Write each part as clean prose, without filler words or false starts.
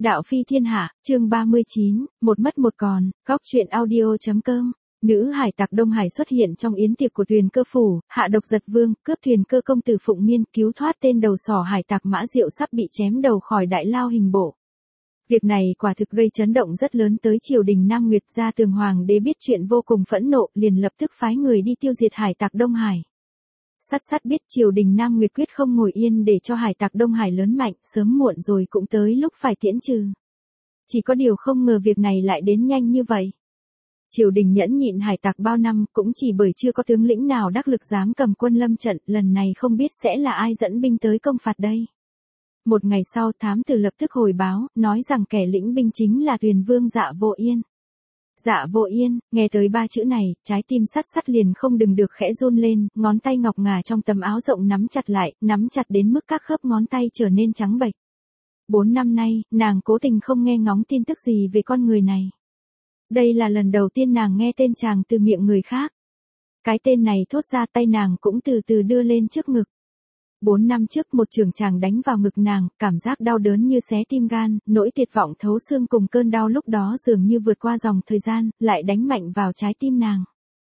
Đạo phi thiên hạ, chương 39, một mất một còn, góc truyện audio.com. Nữ hải tặc Đông Hải xuất hiện trong yến tiệc của Tuyền Cơ phủ, hạ độc giật vương, cướp thuyền cơ công tử Phụng Miên, cứu thoát tên đầu sỏ hải tặc Mã Diệu sắp bị chém đầu khỏi đại lao hình bộ. Việc này quả thực gây chấn động rất lớn tới triều đình Nam Nguyệt. Gia Tường Hoàng đế biết chuyện vô cùng phẫn nộ, liền lập tức phái người đi tiêu diệt hải tặc Đông Hải. Sát biết triều đình Nam Nguyệt quyết không ngồi yên để cho hải tặc Đông Hải lớn mạnh, sớm muộn rồi cũng tới lúc phải tiễn trừ. Chỉ có điều không ngờ việc này lại đến nhanh như vậy. Triều đình nhẫn nhịn hải tặc bao năm cũng chỉ bởi chưa có tướng lĩnh nào đắc lực dám cầm quân lâm trận, lần này không biết sẽ là ai dẫn binh tới công phạt đây. Một ngày sau, thám tử lập tức hồi báo, nói rằng kẻ lĩnh binh chính là Tuyền Vương Dạ Vô Yên. Dạ Vô Yên, nghe tới ba chữ này, trái tim Sát liền không đừng được khẽ run lên, ngón tay ngọc ngà trong tấm áo rộng nắm chặt lại, nắm chặt đến mức các khớp ngón tay trở nên trắng bệch. 4 năm nay, nàng cố tình không nghe ngóng tin tức gì về con người này. Đây là lần đầu tiên nàng nghe tên chàng từ miệng người khác. Cái tên này thốt ra, tay nàng cũng từ từ đưa lên trước ngực. 4 năm trước một chưởng chàng đánh vào ngực nàng, cảm giác đau đớn như xé tim gan, nỗi tuyệt vọng thấu xương cùng cơn đau lúc đó dường như vượt qua dòng thời gian, lại đánh mạnh vào trái tim nàng.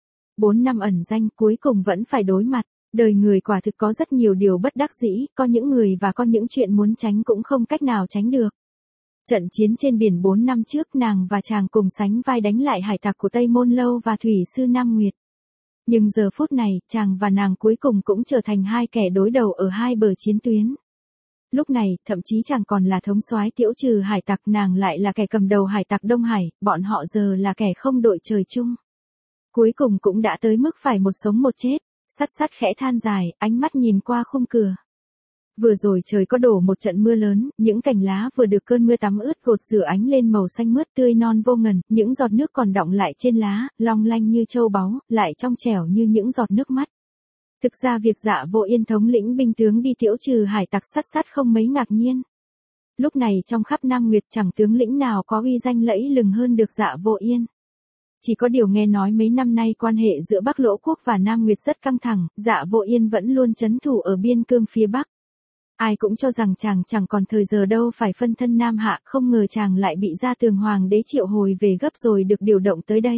4 năm ẩn danh cuối cùng vẫn phải đối mặt. Đời người quả thực có rất nhiều điều bất đắc dĩ, có những người và có những chuyện muốn tránh cũng không cách nào tránh được. Trận chiến trên biển 4 năm trước, nàng và chàng cùng sánh vai đánh lại hải tặc của Tây Môn Lâu và thủy sư Nam Nguyệt. Nhưng giờ phút này, chàng và nàng cuối cùng cũng trở thành hai kẻ đối đầu ở hai bờ chiến tuyến. Lúc này, thậm chí chàng còn là thống soái tiễu trừ hải tặc, nàng lại là kẻ cầm đầu hải tặc Đông Hải, bọn họ giờ là kẻ không đội trời chung. Cuối cùng cũng đã tới mức phải một sống một chết. Sát khẽ than dài, ánh mắt nhìn qua khung cửa. Vừa rồi trời có đổ một trận mưa lớn, những cành lá vừa được cơn mưa tắm ướt gột rửa ánh lên màu xanh mướt tươi non vô ngần, những giọt nước còn đọng lại trên lá, long lanh như châu báu, lại trong trẻo như những giọt nước mắt. Thực ra việc Dạ Vô Yên thống lĩnh binh tướng đi tiễu trừ hải tặc Sát không mấy ngạc nhiên. Lúc này trong khắp Nam Nguyệt chẳng tướng lĩnh nào có uy danh lẫy lừng hơn được Dạ Vô Yên. Chỉ có điều nghe nói mấy năm nay quan hệ giữa Bắc Lỗ Quốc và Nam Nguyệt rất căng thẳng, Dạ Vô Yên vẫn luôn trấn thủ ở biên cương phía Bắc. Ai cũng cho rằng chàng chẳng còn thời giờ đâu phải phân thân Nam Hạ, không ngờ chàng lại bị Gia Tường Hoàng đế triệu hồi về gấp rồi được điều động tới đây.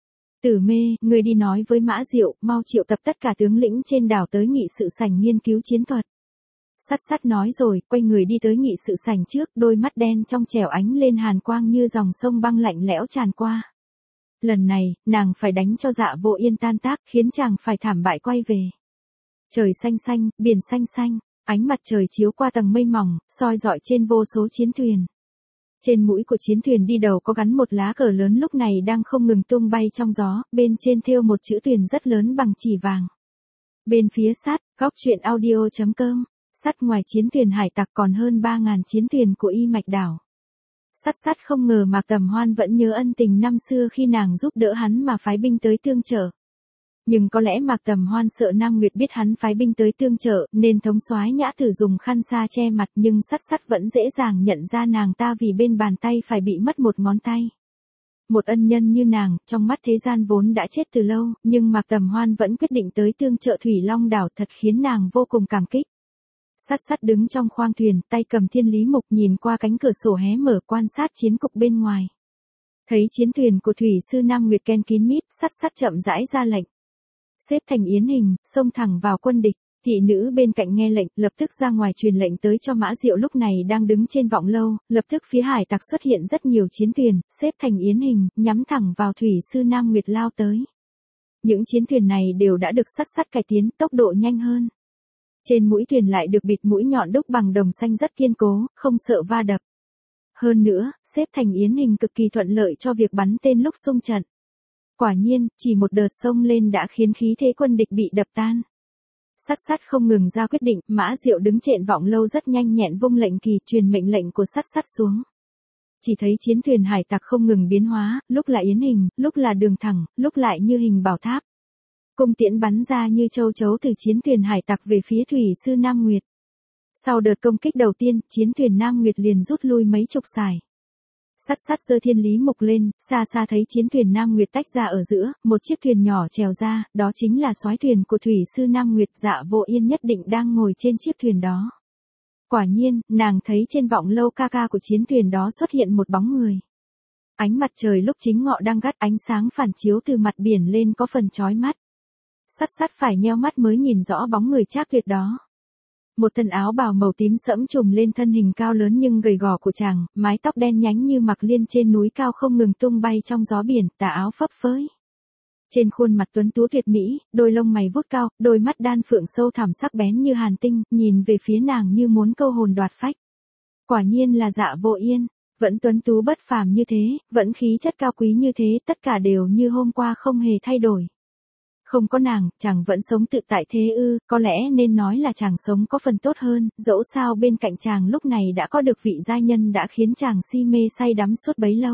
Tử Mê, người đi nói với Mã Diệu, mau triệu tập tất cả tướng lĩnh trên đảo tới nghị sự sảnh nghiên cứu chiến thuật. Sát nói rồi, quay người đi tới nghị sự sảnh trước, đôi mắt đen trong trẻo ánh lên hàn quang như dòng sông băng lạnh lẽo tràn qua. Lần này, nàng phải đánh cho Dạ Vô Yên tan tác, khiến chàng phải thảm bại quay về. Trời xanh xanh, biển xanh xanh, ánh mặt trời chiếu qua tầng mây mỏng, soi rọi trên vô số chiến thuyền. Trên mũi của chiến thuyền đi đầu có gắn một lá cờ lớn lúc này đang không ngừng tung bay trong gió, bên trên thêu một chữ thuyền rất lớn bằng chỉ vàng. Bên phía Sát, góc truyện audio.com, Sát ngoài chiến thuyền hải tặc còn hơn 3.000 chiến thuyền của Y Mạch Đảo. Sát không ngờ Mạc Tầm Hoan vẫn nhớ ân tình năm xưa khi nàng giúp đỡ hắn mà phái binh tới tương trợ. Nhưng có lẽ Mạc Tầm Hoan sợ Nam Nguyệt biết hắn phái binh tới tương trợ, nên thống soái Nhã Tử dùng khăn sa che mặt, nhưng Sát vẫn dễ dàng nhận ra nàng ta vì bên bàn tay phải bị mất một ngón tay. Một ân nhân như nàng, trong mắt thế gian vốn đã chết từ lâu, nhưng Mạc Tầm Hoan vẫn quyết định tới tương trợ Thủy Long đảo, thật khiến nàng vô cùng cảm kích. Sát đứng trong khoang thuyền, tay cầm thiên lý mục nhìn qua cánh cửa sổ hé mở quan sát chiến cục bên ngoài. Thấy chiến thuyền của thủy sư Nam Nguyệt ken kín mít, Sát chậm rãi ra lệnh. Xếp thành yến hình, xông thẳng vào quân địch. Thị nữ bên cạnh nghe lệnh, lập tức ra ngoài truyền lệnh tới cho Mã Diệu lúc này đang đứng trên vọng lâu, lập tức phía hải tặc xuất hiện rất nhiều chiến thuyền, xếp thành yến hình, nhắm thẳng vào thủy sư Nam Nguyệt lao tới. Những chiến thuyền này đều đã được Sát cải tiến, tốc độ nhanh hơn. Trên mũi thuyền lại được bịt mũi nhọn đúc bằng đồng xanh rất kiên cố, không sợ va đập. Hơn nữa, xếp thành yến hình cực kỳ thuận lợi cho việc bắn tên lúc xung trận. Quả nhiên, chỉ một đợt xông lên đã khiến khí thế quân địch bị đập tan. Sát không ngừng ra quyết định, Mã Diệu đứng trên vọng lâu rất nhanh nhẹn vung lệnh kỳ, truyền mệnh lệnh của Sát xuống. Chỉ thấy chiến thuyền hải tặc không ngừng biến hóa, lúc là yến hình, lúc là đường thẳng, lúc lại như hình bảo tháp. Cung tiễn bắn ra như châu chấu từ chiến thuyền hải tặc về phía thủy sư Nam Nguyệt. Sau đợt công kích đầu tiên, chiến thuyền Nam Nguyệt liền rút lui mấy chục sải. Sát giơ thiên lý mục lên, xa thấy chiến thuyền Nam Nguyệt tách ra ở giữa, một chiếc thuyền nhỏ trèo ra, đó chính là soái thuyền của thủy sư Nam Nguyệt. Dạ Vô Yên nhất định đang ngồi trên chiếc thuyền đó. Quả nhiên, nàng thấy trên vọng lâu ca ca của chiến thuyền đó xuất hiện một bóng người. Ánh mặt trời lúc chính ngọ đang gắt, ánh sáng phản chiếu từ mặt biển lên có phần chói mắt. Sắt sắt phải nheo mắt mới nhìn rõ bóng người Trác Tuyệt đó. Một thân áo bào màu tím sẫm trùm lên thân hình cao lớn nhưng gầy gò của chàng, mái tóc đen nhánh như mặc liên trên núi cao không ngừng tung bay trong gió biển, tà áo phấp phới. Trên khuôn mặt tuấn tú tuyệt mỹ, đôi lông mày vuốt cao, đôi mắt đan phượng sâu thẳm sắc bén như hàn tinh, nhìn về phía nàng như muốn câu hồn đoạt phách. Quả nhiên là Dạ Vô Yên, vẫn tuấn tú bất phàm như thế, vẫn khí chất cao quý như thế, tất cả đều như hôm qua không hề thay đổi. Không có nàng, chàng vẫn sống tự tại thế ư, có lẽ nên nói là chàng sống có phần tốt hơn, dẫu sao bên cạnh chàng lúc này đã có được vị giai nhân đã khiến chàng si mê say đắm suốt bấy lâu.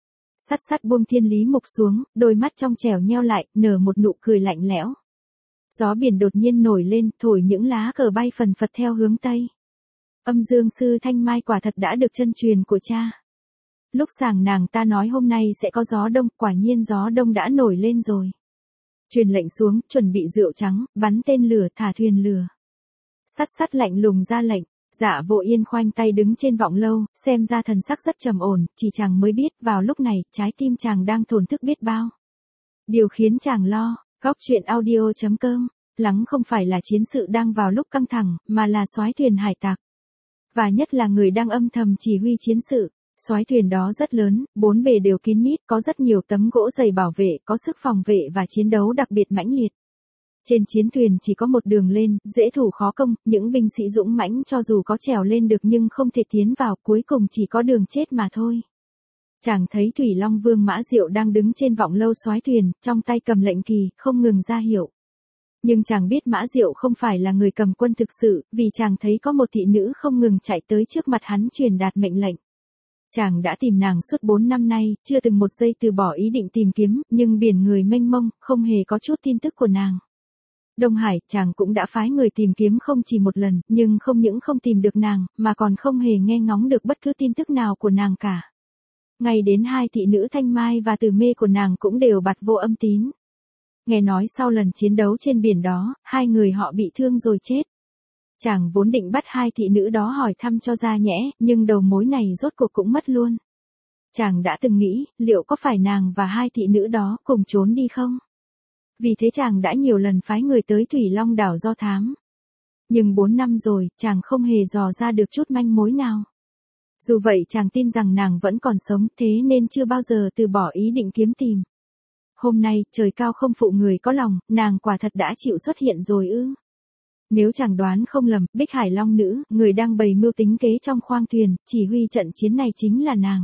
Sắt sắt buông Thiên Lý Mục xuống, đôi mắt trong trẻo nheo lại, nở một nụ cười lạnh lẽo. Gió biển đột nhiên nổi lên, thổi những lá cờ bay phần phật theo hướng Tây. Âm Dương Sư Thanh Mai quả thật đã được chân truyền của cha. Lúc sàng nàng ta nói hôm nay sẽ có gió đông, quả nhiên gió đông đã nổi lên rồi. Truyền lệnh xuống, chuẩn bị rượu trắng, bắn tên lửa, thả thuyền lửa. Sắt sắt lạnh lùng ra lệnh. Dạ Vô Yên khoanh tay đứng trên vọng lâu, xem ra thần sắc rất trầm ổn, chỉ chàng mới biết vào lúc này, trái tim chàng đang thổn thức biết bao. Điều khiến chàng lo, góc truyện audio.com, lắng không phải là chiến sự đang vào lúc căng thẳng, mà là soái thuyền hải tặc. Và nhất là người đang âm thầm chỉ huy chiến sự. Soái thuyền đó rất lớn, bốn bề đều kín mít, có rất nhiều tấm gỗ dày bảo vệ, có sức phòng vệ và chiến đấu đặc biệt mãnh liệt. Trên chiến thuyền chỉ có một đường lên, dễ thủ khó công, những binh sĩ dũng mãnh cho dù có trèo lên được nhưng không thể tiến vào, cuối cùng chỉ có đường chết mà thôi. Chàng thấy Thủy Long Vương Mã Diệu đang đứng trên vọng lâu soái thuyền, trong tay cầm lệnh kỳ, không ngừng ra hiệu. Nhưng chàng biết Mã Diệu không phải là người cầm quân thực sự, vì chàng thấy có một thị nữ không ngừng chạy tới trước mặt hắn truyền đạt mệnh lệnh. Chàng đã tìm nàng suốt 4 năm nay, chưa từng một giây từ bỏ ý định tìm kiếm, nhưng biển người mênh mông, không hề có chút tin tức của nàng. Đông Hải, chàng cũng đã phái người tìm kiếm không chỉ một lần, nhưng không những không tìm được nàng, mà còn không hề nghe ngóng được bất cứ tin tức nào của nàng cả. Ngay đến hai thị nữ Thanh Mai và Từ Mê của nàng cũng đều bặt vô âm tín. Nghe nói sau lần chiến đấu trên biển đó, hai người họ bị thương rồi chết. Chàng vốn định bắt hai thị nữ đó hỏi thăm cho ra nhẽ, nhưng đầu mối này rốt cuộc cũng mất luôn. Chàng đã từng nghĩ, liệu có phải nàng và hai thị nữ đó cùng trốn đi không? Vì thế chàng đã nhiều lần phái người tới Thủy Long đảo do thám. Nhưng 4 năm rồi, chàng không hề dò ra được chút manh mối nào. Dù vậy chàng tin rằng nàng vẫn còn sống, thế nên chưa bao giờ từ bỏ ý định kiếm tìm. Hôm nay, trời cao không phụ người có lòng, nàng quả thật đã chịu xuất hiện rồi ư. Nếu chàng đoán không lầm, Bích Hải Long Nữ, người đang bày mưu tính kế trong khoang thuyền, chỉ huy trận chiến này chính là nàng.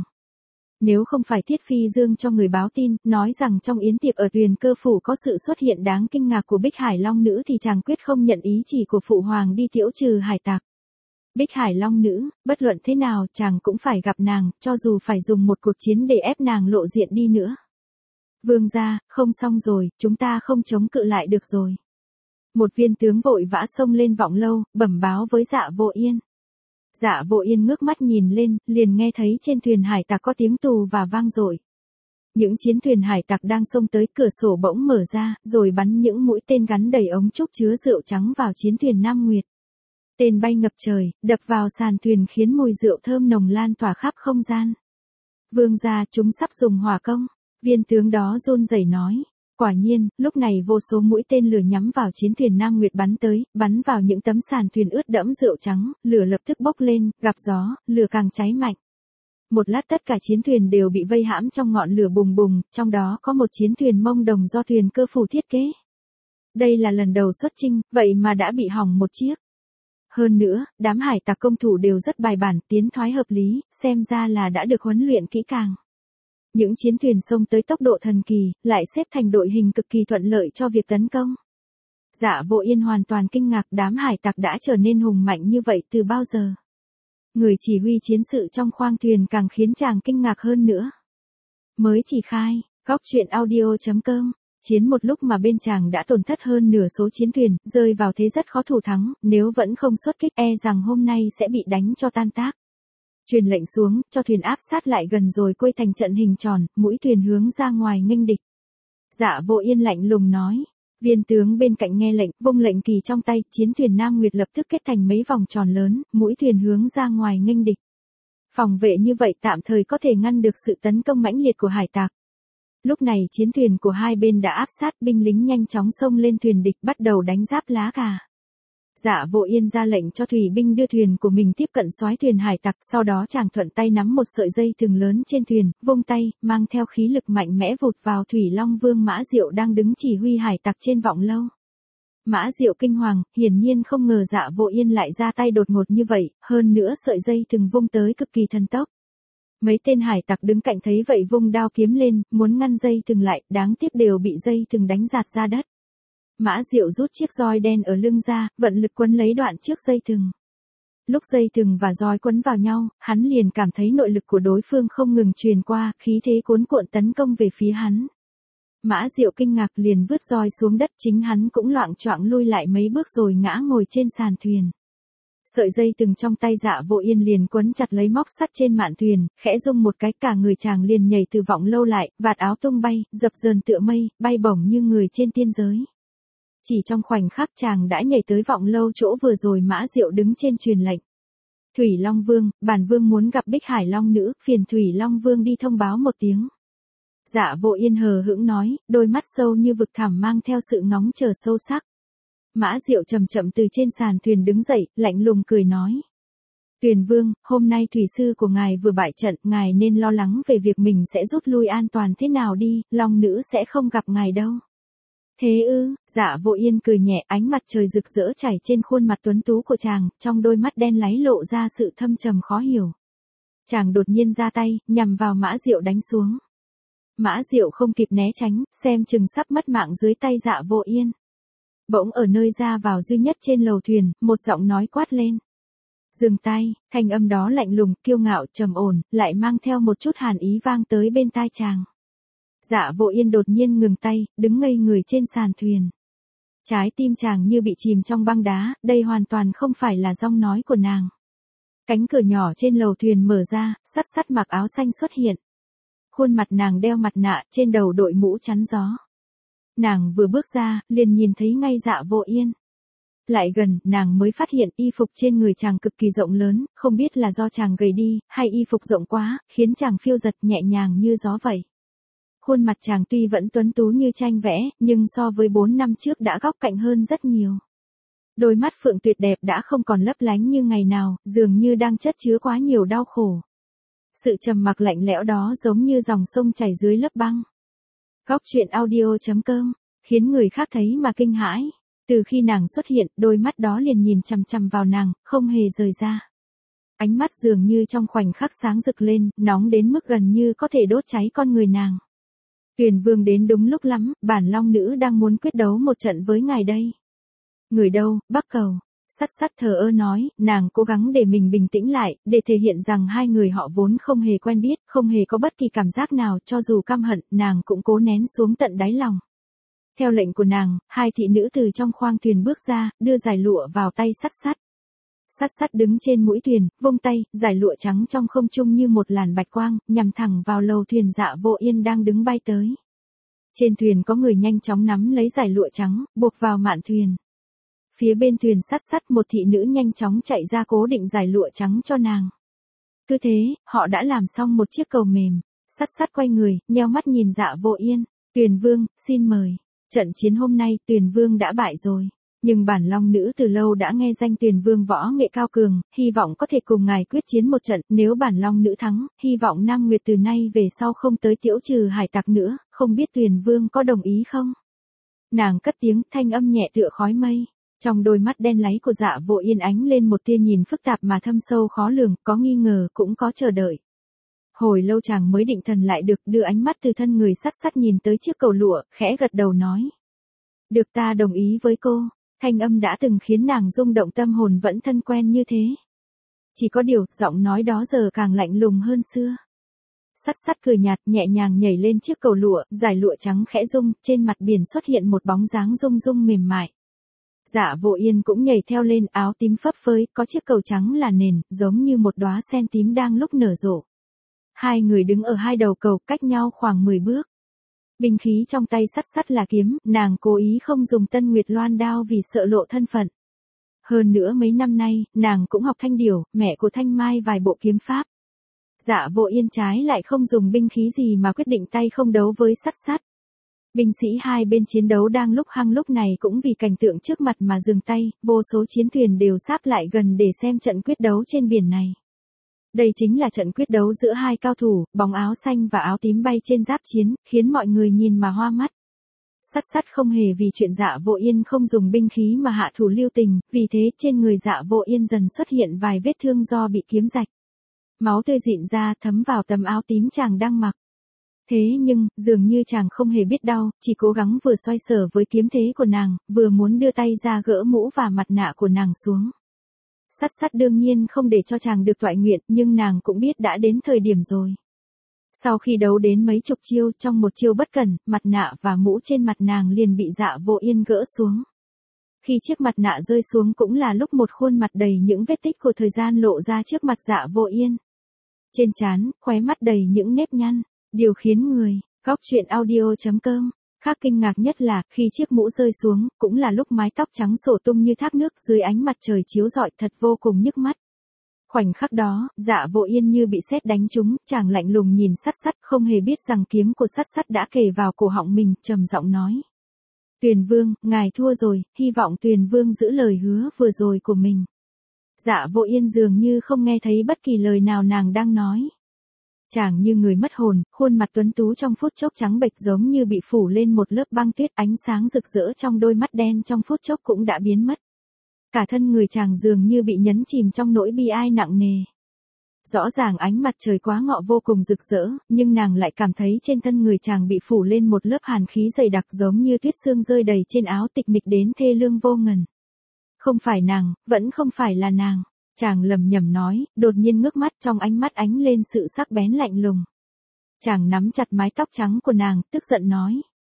Nếu không phải Thiết Phi Dương cho người báo tin, nói rằng trong yến tiệc ở Tuyền Cơ Phủ có sự xuất hiện đáng kinh ngạc của Bích Hải Long Nữ thì chàng quyết không nhận ý chỉ của Phụ Hoàng đi tiễu trừ hải tặc. Bích Hải Long Nữ, bất luận thế nào chàng cũng phải gặp nàng, cho dù phải dùng một cuộc chiến để ép nàng lộ diện đi nữa. Vương gia, không xong rồi, chúng ta không chống cự lại được rồi. Một viên tướng vội vã xông lên vọng lâu, bẩm báo với Dạ Vô Yên. Dạ Vô Yên ngước mắt nhìn lên, liền nghe thấy trên thuyền hải tặc có tiếng tù và vang dội. Những chiến thuyền hải tặc đang xông tới, cửa sổ bỗng mở ra, rồi bắn những mũi tên gắn đầy ống trúc chứa rượu trắng vào chiến thuyền Nam Nguyệt. Tên bay ngập trời, đập vào sàn thuyền khiến mùi rượu thơm nồng lan tỏa khắp không gian. Vương gia, chúng sắp dùng hỏa công. Viên tướng đó run rẩy nói. Quả nhiên, lúc này vô số mũi tên lửa nhắm vào chiến thuyền Nam Nguyệt bắn tới, bắn vào những tấm sàn thuyền ướt đẫm rượu trắng, lửa lập tức bốc lên, gặp gió, lửa càng cháy mạnh. Một lát tất cả chiến thuyền đều bị vây hãm trong ngọn lửa bùng bùng, trong đó có một chiến thuyền Mông Đồng do Thuyền Cơ Phủ thiết kế. Đây là lần đầu xuất chinh, vậy mà đã bị hỏng một chiếc. Hơn nữa, đám hải tặc công thủ đều rất bài bản, tiến thoái hợp lý, xem ra là đã được huấn luyện kỹ càng. Những chiến thuyền xông tới tốc độ thần kỳ, lại xếp thành đội hình cực kỳ thuận lợi cho việc tấn công. Dạ Vô Yên hoàn toàn kinh ngạc, đám hải tặc đã trở nên hùng mạnh như vậy từ bao giờ. Người chỉ huy chiến sự trong khoang thuyền càng khiến chàng kinh ngạc hơn nữa. Mới chỉ khai, góc truyện audio.com, chiến một lúc mà bên chàng đã tổn thất hơn nửa số chiến thuyền, rơi vào thế rất khó thủ thắng, nếu vẫn không xuất kích e rằng hôm nay sẽ bị đánh cho tan tác. Truyền lệnh xuống, cho thuyền áp sát lại gần rồi quây thành trận hình tròn, mũi thuyền hướng ra ngoài nghênh địch. Dạ Vô Yên lạnh lùng nói. Viên tướng bên cạnh nghe lệnh, vung lệnh kỳ trong tay, chiến thuyền Nam Nguyệt lập tức kết thành mấy vòng tròn lớn, mũi thuyền hướng ra ngoài nghênh địch. Phòng vệ như vậy tạm thời có thể ngăn được sự tấn công mãnh liệt của hải tặc. Lúc này chiến thuyền của hai bên đã áp sát, binh lính nhanh chóng xông lên thuyền địch bắt đầu đánh giáp lá cà. Dạ Vô Yên ra lệnh cho thủy binh đưa thuyền của mình tiếp cận soái thuyền hải tặc, sau đó chàng thuận tay nắm một sợi dây thừng lớn trên thuyền, vung tay, mang theo khí lực mạnh mẽ vụt vào Thủy Long Vương Mã Diệu đang đứng chỉ huy hải tặc trên vọng lâu. Mã Diệu kinh hoàng, hiển nhiên không ngờ Dạ Vô Yên lại ra tay đột ngột như vậy, hơn nữa sợi dây thừng vung tới cực kỳ thần tốc. Mấy tên hải tặc đứng cạnh thấy vậy vung đao kiếm lên, muốn ngăn dây thừng lại, đáng tiếc đều bị dây thừng đánh giạt ra đất. Mã Diệu rút chiếc roi đen ở lưng ra, vận lực quấn lấy đoạn trước dây thừng. Lúc dây thừng và roi quấn vào nhau, hắn liền cảm thấy nội lực của đối phương không ngừng truyền qua, khí thế cuốn cuộn tấn công về phía hắn. Mã Diệu kinh ngạc liền vứt roi xuống đất, chính hắn cũng loạng choạng lui lại mấy bước rồi ngã ngồi trên sàn thuyền. Sợi dây thừng trong tay Dạ Vô Yên liền quấn chặt lấy móc sắt trên mạn thuyền, khẽ rung một cái cả người chàng liền nhảy từ vọng lâu lại, vạt áo tung bay, dập dờn tựa mây, bay bổng như người trên tiên giới. Chỉ trong khoảnh khắc chàng đã nhảy tới vọng lâu chỗ vừa rồi Mã Diệu đứng trên truyền lệnh. Thủy Long Vương, bản vương muốn gặp Bích Hải Long Nữ, phiền Thủy Long Vương đi thông báo một tiếng. Dạ Vô Yên hờ hững nói, đôi mắt sâu như vực thẳm mang theo sự ngóng chờ sâu sắc. Mã Diệu chậm chậm từ trên sàn thuyền đứng dậy, lạnh lùng cười nói. Tuyền Vương, hôm nay thủy sư của ngài vừa bại trận, ngài nên lo lắng về việc mình sẽ rút lui an toàn thế nào đi, Long Nữ sẽ không gặp ngài đâu. Thế ư, Dạ Vô Yên cười nhẹ, ánh mặt trời rực rỡ chảy trên khuôn mặt tuấn tú của chàng, trong đôi mắt đen láy lộ ra sự thâm trầm khó hiểu. Chàng đột nhiên ra tay, nhằm vào Mã Diệu đánh xuống. Mã Diệu không kịp né tránh, xem chừng sắp mất mạng dưới tay Dạ Vô Yên. Bỗng ở nơi ra vào duy nhất trên lầu thuyền, một giọng nói quát lên. Dừng tay, thanh âm đó lạnh lùng, kiêu ngạo, trầm ổn, lại mang theo một chút hàn ý vang tới bên tai chàng. Dạ Vô Yên đột nhiên ngừng tay, đứng ngây người trên sàn thuyền. Trái tim chàng như bị chìm trong băng đá, đây hoàn toàn không phải là giọng nói của nàng. Cánh cửa nhỏ trên lầu thuyền mở ra, sắt sắt mặc áo xanh xuất hiện. Khuôn mặt nàng đeo mặt nạ, trên đầu đội mũ chắn gió. Nàng vừa bước ra, liền nhìn thấy ngay Dạ Vô Yên. Lại gần, nàng mới phát hiện y phục trên người chàng cực kỳ rộng lớn, không biết là do chàng gầy đi, hay y phục rộng quá, khiến chàng phiêu giật nhẹ nhàng như gió vậy. Khuôn mặt chàng tuy vẫn tuấn tú như tranh vẽ, nhưng so với 4 năm trước đã góc cạnh hơn rất nhiều. Đôi mắt phượng tuyệt đẹp đã không còn lấp lánh như ngày nào, dường như đang chất chứa quá nhiều đau khổ. Sự trầm mặc lạnh lẽo đó giống như dòng sông chảy dưới lớp băng. Góc truyện audio.com, khiến người khác thấy mà kinh hãi. Từ khi nàng xuất hiện, đôi mắt đó liền nhìn chằm chằm vào nàng, không hề rời ra. Ánh mắt dường như trong khoảnh khắc sáng rực lên, nóng đến mức gần như có thể đốt cháy con người nàng. Tuyền Vương đến đúng lúc lắm, bản Long Nữ đang muốn quyết đấu một trận với ngài đây. Người đâu, Bắc Cầu? Sắt sắt thờ ơ nói, nàng cố gắng để mình bình tĩnh lại, để thể hiện rằng hai người họ vốn không hề quen biết, không hề có bất kỳ cảm giác nào, cho dù căm hận, nàng cũng cố nén xuống tận đáy lòng. Theo lệnh của nàng, hai thị nữ từ trong khoang thuyền bước ra, đưa dải lụa vào tay sắt sắt. Sắt sắt đứng trên mũi thuyền, vung tay, dải lụa trắng trong không trung như một làn bạch quang, nhằm thẳng vào lầu thuyền Dạ Vô Yên đang đứng bay tới. Trên thuyền có người nhanh chóng nắm lấy dải lụa trắng, buộc vào mạn thuyền. Phía bên thuyền sắt sắt một thị nữ nhanh chóng chạy ra cố định dải lụa trắng cho nàng. Cứ thế, họ đã làm xong một chiếc cầu mềm. Sắt sắt quay người, nheo mắt nhìn Dạ Vô Yên. Tuyền Vương, xin mời. Trận chiến hôm nay, Tuyền Vương đã bại rồi. Nhưng bản Long Nữ từ lâu đã nghe danh Tuyền Vương võ nghệ cao cường, hy vọng có thể cùng ngài quyết chiến một trận, nếu bản Long Nữ thắng, hy vọng Nam Nguyệt từ nay về sau không tới tiễu trừ hải tặc nữa, không biết Tuyền Vương có đồng ý không? Nàng cất tiếng, thanh âm nhẹ tựa khói mây. Trong đôi mắt đen láy của Dạ Vô Yên ánh lên một tia nhìn phức tạp mà thâm sâu khó lường, có nghi ngờ cũng có chờ đợi. Hồi lâu chàng mới định thần lại được, đưa ánh mắt từ thân người sắt sắt nhìn tới chiếc cầu lụa, khẽ gật đầu nói. Được, ta đồng ý với cô. Thanh âm đã từng khiến nàng rung động tâm hồn vẫn thân quen như thế. Chỉ có điều, giọng nói đó giờ càng lạnh lùng hơn xưa. Sắt sắt cười nhạt, nhẹ nhàng nhảy lên chiếc cầu lụa, dải lụa trắng khẽ rung, trên mặt biển xuất hiện một bóng dáng rung rung mềm mại. Dạ Vô Yên cũng nhảy theo lên, áo tím phấp phới, có chiếc cầu trắng là nền, giống như một đóa sen tím đang lúc nở rộ. Hai người đứng ở hai đầu cầu, cách nhau khoảng 10 bước. Binh khí trong tay sắt sắt là kiếm, nàng cố ý không dùng Tân Nguyệt Loan đao vì sợ lộ thân phận. Hơn nữa mấy năm nay, nàng cũng học Thanh Điểu, mẹ của Thanh Mai vài bộ kiếm pháp. Dạ Vô Yên trái lại không dùng binh khí gì mà quyết định tay không đấu với sắt sắt. Binh sĩ hai bên chiến đấu đang lúc hăng lúc này cũng vì cảnh tượng trước mặt mà dừng tay, vô số chiến thuyền đều sáp lại gần để xem trận quyết đấu trên biển này. Đây chính là trận quyết đấu giữa hai cao thủ, bóng áo xanh và áo tím bay trên giáp chiến, khiến mọi người nhìn mà hoa mắt. Sắt sắt không hề vì chuyện Dạ Vô Yên không dùng binh khí mà hạ thủ lưu tình, vì thế trên người Dạ Vô Yên dần xuất hiện vài vết thương do bị kiếm rạch. Máu tươi rịn ra thấm vào tấm áo tím chàng đang mặc. Thế nhưng, dường như chàng không hề biết đau, chỉ cố gắng vừa xoay sở với kiếm thế của nàng, vừa muốn đưa tay ra gỡ mũ và mặt nạ của nàng xuống. Sắt sắt đương nhiên không để cho chàng được toại nguyện, nhưng nàng cũng biết đã đến thời điểm rồi. Sau khi đấu đến mấy chục chiêu, trong một chiêu bất cẩn, mặt nạ và mũ trên mặt nàng liền bị Dạ Vô Yên gỡ xuống. Khi chiếc mặt nạ rơi xuống cũng là lúc một khuôn mặt đầy những vết tích của thời gian lộ ra trước mặt Dạ Vô Yên. Trên trán, khóe mắt đầy những nếp nhăn. Điều khiến người, góc truyện audio.com, khác kinh ngạc nhất là, khi chiếc mũ rơi xuống, cũng là lúc mái tóc trắng xổ tung như thác nước dưới ánh mặt trời chiếu rọi thật vô cùng nhức mắt. Khoảnh khắc đó, Dạ Vô Yên như bị sét đánh trúng, chàng lạnh lùng nhìn sắt sắt không hề biết rằng kiếm của sắt sắt đã kề vào cổ họng mình, trầm giọng nói. Tuyền Vương, ngài thua rồi, hy vọng Tuyền Vương giữ lời hứa vừa rồi của mình. Dạ Vô Yên dường như không nghe thấy bất kỳ lời nào nàng đang nói. Chàng như người mất hồn, khuôn mặt tuấn tú trong phút chốc trắng bệch giống như bị phủ lên một lớp băng tuyết, ánh sáng rực rỡ trong đôi mắt đen trong phút chốc cũng đã biến mất. Cả thân người chàng dường như bị nhấn chìm trong nỗi bi ai nặng nề. Rõ ràng ánh mặt trời quá ngọ vô cùng rực rỡ, nhưng nàng lại cảm thấy trên thân người chàng bị phủ lên một lớp hàn khí dày đặc giống như tuyết sương rơi đầy trên áo, tịch mịch đến thê lương vô ngần. Không phải nàng, vẫn không phải là nàng. Chàng lầm nhầm nói, đột nhiên ngước mắt, trong ánh mắt ánh lên sự sắc bén lạnh lùng. Chàng nắm chặt mái tóc trắng của nàng, tức giận nói.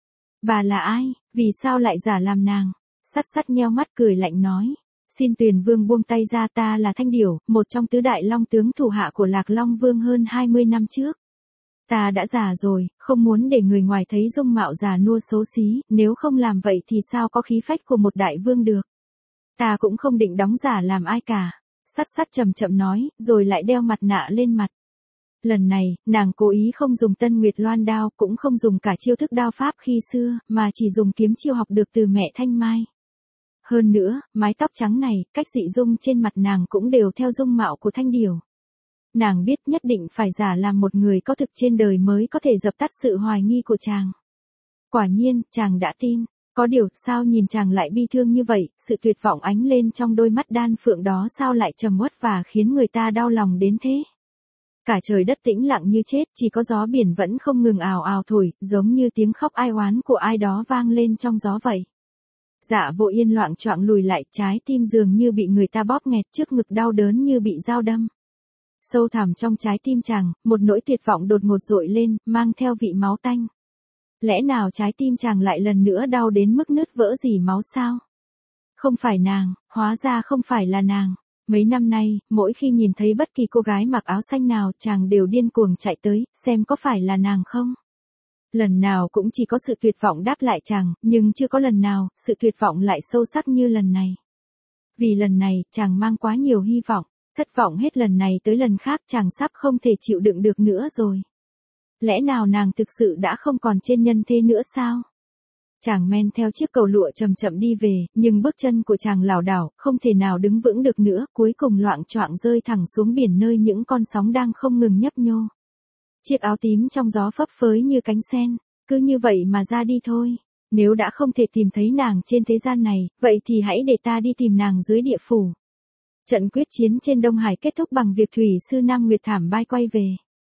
Bà là ai, vì sao lại giả làm nàng? Sắt sắt nheo mắt cười lạnh nói. Xin Tuyền Vương buông tay ra, ta là Thanh Điểu, một trong tứ đại long tướng thủ hạ của Lạc Long Vương hơn 20 năm trước. Ta đã già rồi, không muốn để người ngoài thấy dung mạo già nua xấu xí, nếu không làm vậy thì sao có khí phách của một đại vương được. Ta cũng không định đóng giả làm ai cả. Sắt sắt chậm chậm nói, rồi lại đeo mặt nạ lên mặt. Lần này, nàng cố ý không dùng Tân Nguyệt Loan đao, cũng không dùng cả chiêu thức đao pháp khi xưa, mà chỉ dùng kiếm chiêu học được từ mẹ Thanh Mai. Hơn nữa, mái tóc trắng này, cách dị dung trên mặt nàng cũng đều theo dung mạo của Thanh Điểu. Nàng biết nhất định phải giả làm một người có thực trên đời mới có thể dập tắt sự hoài nghi của chàng. Quả nhiên, chàng đã tin. Có điều, sao nhìn chàng lại bi thương như vậy, sự tuyệt vọng ánh lên trong đôi mắt đan phượng đó sao lại trầm uất và khiến người ta đau lòng đến thế. Cả trời đất tĩnh lặng như chết, chỉ có gió biển vẫn không ngừng ào ào thổi, giống như tiếng khóc ai oán của ai đó vang lên trong gió vậy. Dạ Vô Yên loạng choạng lùi lại, trái tim dường như bị người ta bóp nghẹt, trước ngực đau đớn như bị dao đâm. Sâu thẳm trong trái tim chàng, một nỗi tuyệt vọng đột ngột dội lên, mang theo vị máu tanh. Lẽ nào trái tim chàng lại lần nữa đau đến mức nứt vỡ dỉ máu sao? Không phải nàng, hóa ra không phải là nàng. Mấy năm nay, mỗi khi nhìn thấy bất kỳ cô gái mặc áo xanh nào, chàng đều điên cuồng chạy tới, xem có phải là nàng không. Lần nào cũng chỉ có sự tuyệt vọng đáp lại chàng, nhưng chưa có lần nào, sự tuyệt vọng lại sâu sắc như lần này. Vì lần này, chàng mang quá nhiều hy vọng, thất vọng hết lần này tới lần khác, chàng sắp không thể chịu đựng được nữa rồi. Lẽ nào nàng thực sự đã không còn trên nhân thế nữa sao? Chàng men theo chiếc cầu lụa chậm chậm đi về, nhưng bước chân của chàng lảo đảo, không thể nào đứng vững được nữa, cuối cùng loạng choạng rơi thẳng xuống biển nơi những con sóng đang không ngừng nhấp nhô. Chiếc áo tím trong gió phấp phới như cánh sen, cứ như vậy mà ra đi thôi. Nếu đã không thể tìm thấy nàng trên thế gian này, vậy thì hãy để ta đi tìm nàng dưới địa phủ. Trận quyết chiến trên Đông Hải kết thúc bằng việc thủy sư Nam Nguyệt thảm bay quay về.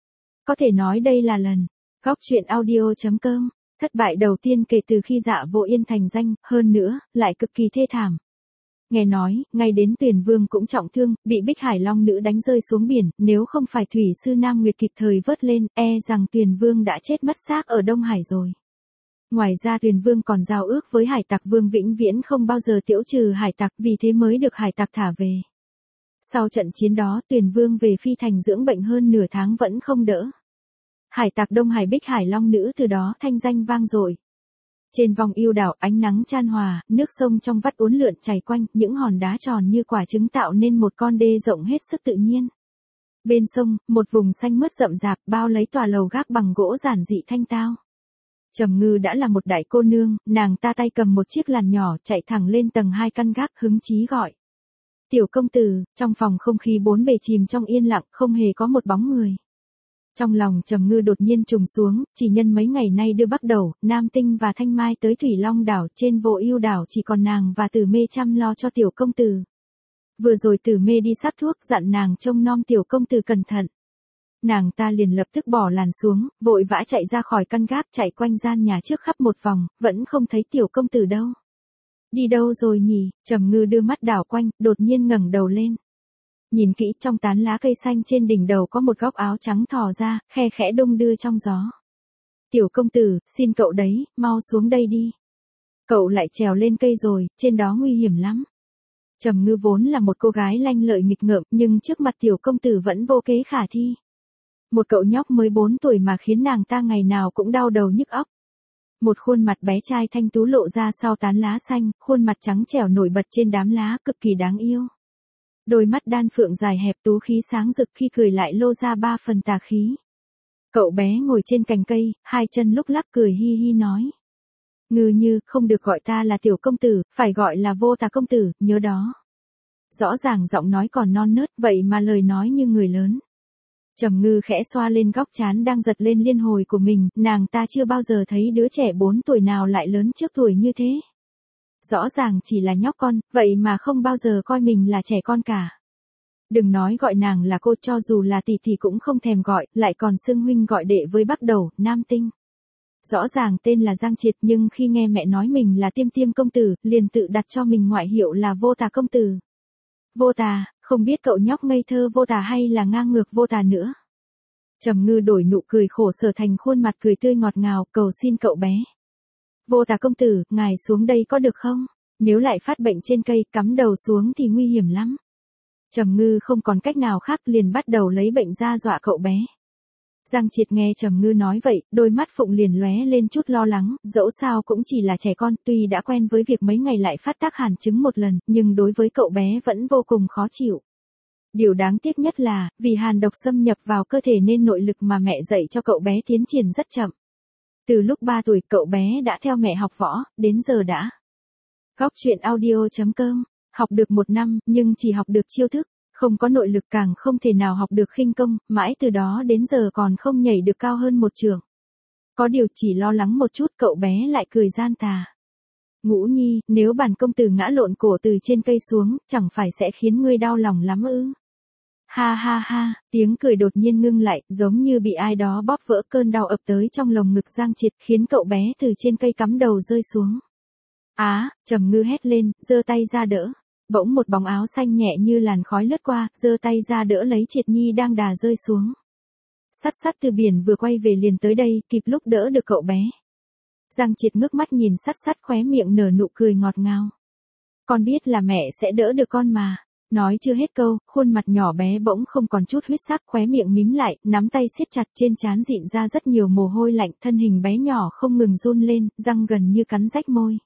Có thể nói đây là lần góc truyện audio.com thất bại đầu tiên kể từ khi Dạ Vô Yên thành danh, hơn nữa, lại cực kỳ thê thảm. Nghe nói, ngay đến Tuyền Vương cũng trọng thương, bị Bích Hải Long nữ đánh rơi xuống biển, nếu không phải thủy sư Nam Nguyệt kịp thời vớt lên, rằng Tuyền Vương đã chết mất xác ở Đông Hải rồi. Ngoài ra Tuyền Vương còn giao ước với hải tặc Vương vĩnh viễn không bao giờ tiễu trừ hải tặc, vì thế mới được hải tặc thả về. Sau trận chiến đó, Tuyền Vương về Phi Thành dưỡng bệnh hơn nửa tháng vẫn không đỡ. Hải tặc Đông Hải Bích Hải Long nữ từ đó thanh danh vang dội. Trên vòng yêu đảo ánh nắng chan hòa, nước sông trong vắt uốn lượn chảy quanh, những hòn đá tròn như quả trứng tạo nên một con đê rộng hết sức tự nhiên. Bên sông, một vùng xanh mướt rậm rạp bao lấy tòa lầu gác bằng gỗ giản dị thanh tao. Trầm Ngư đã là một đại cô nương, nàng ta tay cầm một chiếc làn nhỏ chạy thẳng lên tầng 2 căn gác hứng chí gọi. Tiểu công tử, trong phòng không khí bốn bề chìm trong yên lặng, không hề có một bóng người. Trong lòng Trầm Ngư đột nhiên trùng xuống, chỉ nhân mấy ngày nay đưa bắt đầu, Nam Tinh và Thanh Mai tới Thủy Long đảo, trên Vô Ưu đảo chỉ còn nàng và Tử Mê chăm lo cho tiểu công tử. Vừa rồi Tử Mê đi sắc thuốc dặn nàng trông nom tiểu công tử cẩn thận. Nàng ta liền lập tức bỏ làn xuống, vội vã chạy ra khỏi căn gác, chạy quanh gian nhà trước khắp một vòng, vẫn không thấy tiểu công tử đâu. Đi đâu rồi nhỉ? Trầm Ngư đưa mắt đảo quanh, đột nhiên ngẩng đầu lên. Nhìn kỹ trong tán lá cây xanh trên đỉnh đầu có một góc áo trắng thò ra, khe khẽ đung đưa trong gió. Tiểu công tử, xin cậu đấy, mau xuống đây đi. Cậu lại trèo lên cây rồi, trên đó nguy hiểm lắm. Trầm Ngư vốn là một cô gái lanh lợi nghịch ngợm, nhưng trước mặt tiểu công tử vẫn vô kế khả thi. Một cậu nhóc mới 4 tuổi mà khiến nàng ta ngày nào cũng đau đầu nhức óc. Một khuôn mặt bé trai thanh tú lộ ra sau tán lá xanh, khuôn mặt trắng trẻo nổi bật trên đám lá, cực kỳ đáng yêu. Đôi mắt đan phượng dài hẹp tú khí sáng rực, khi cười lại lô ra 3 phần tà khí. Cậu bé ngồi trên cành cây, hai chân lúc lắc cười hi hi nói. Ngư Như, không được gọi ta là tiểu công tử, phải gọi là Vô Tà công tử, nhớ đó. Rõ ràng giọng nói còn non nớt, vậy mà lời nói như người lớn. Trầm Ngư khẽ xoa lên góc trán đang giật lên liên hồi của mình, nàng ta chưa bao giờ thấy đứa trẻ 4 tuổi nào lại lớn trước tuổi như thế. Rõ ràng chỉ là nhóc con, vậy mà không bao giờ coi mình là trẻ con cả. Đừng nói gọi nàng là cô, cho dù là tỷ thì cũng không thèm gọi, lại còn xưng huynh gọi đệ với bắt đầu, Nam Tinh. Rõ ràng tên là Giang Triệt, nhưng khi nghe mẹ nói mình là Tiêm Tiêm công tử, liền tự đặt cho mình ngoại hiệu là Vô Tà công tử. Vô Tà, không biết cậu nhóc ngây thơ vô tà hay là ngang ngược vô tà nữa. Trầm Ngư đổi nụ cười khổ sở thành khuôn mặt cười tươi ngọt ngào, cầu xin cậu bé. Vô Tà công tử, ngài xuống đây có được không? Nếu lại phát bệnh trên cây, cắm đầu xuống thì nguy hiểm lắm. Trầm Ngư không còn cách nào khác, liền bắt đầu lấy bệnh ra dọa cậu bé. Giang Triệt nghe Trầm Ngư nói vậy, đôi mắt phụng liền lóe lên chút lo lắng, dẫu sao cũng chỉ là trẻ con, tuy đã quen với việc mấy ngày lại phát tác hàn chứng một lần, nhưng đối với cậu bé vẫn vô cùng khó chịu. Điều đáng tiếc nhất là, vì hàn độc xâm nhập vào cơ thể nên nội lực mà mẹ dạy cho cậu bé tiến triển rất chậm. Từ lúc 3 tuổi cậu bé đã theo mẹ học võ, đến giờ đã. Góc truyện audio.com, học được 1 năm, nhưng chỉ học được chiêu thức. Không có nội lực càng không thể nào học được khinh công, mãi từ đó đến giờ còn không nhảy được cao hơn một chưởng. Có điều chỉ lo lắng một chút, cậu bé lại cười gian tà. Ngũ Nhi, nếu bản công tử ngã lộn cổ từ trên cây xuống, chẳng phải sẽ khiến ngươi đau lòng lắm ư? Ha ha ha, tiếng cười đột nhiên ngưng lại, giống như bị ai đó bóp vỡ, cơn đau ập tới trong lồng ngực Giang Triệt, khiến cậu bé từ trên cây cắm đầu rơi xuống. Á, Trầm Ngư hét lên, giơ tay ra đỡ. Bỗng một bóng áo xanh nhẹ như làn khói lướt qua, giơ tay ra đỡ lấy Triệt Nhi đang đà rơi xuống. Sắt Sắt từ biển vừa quay về liền tới đây, kịp lúc đỡ được cậu bé. Giang Triệt ngước mắt nhìn Sắt Sắt, khóe miệng nở nụ cười ngọt ngào. Con biết là mẹ sẽ đỡ được con mà. Nói chưa hết câu, khuôn mặt nhỏ bé bỗng không còn chút huyết sắc, khóe miệng mím lại, nắm tay siết chặt, trên trán dịn ra rất nhiều mồ hôi lạnh, thân hình bé nhỏ không ngừng run lên, răng gần như cắn rách môi.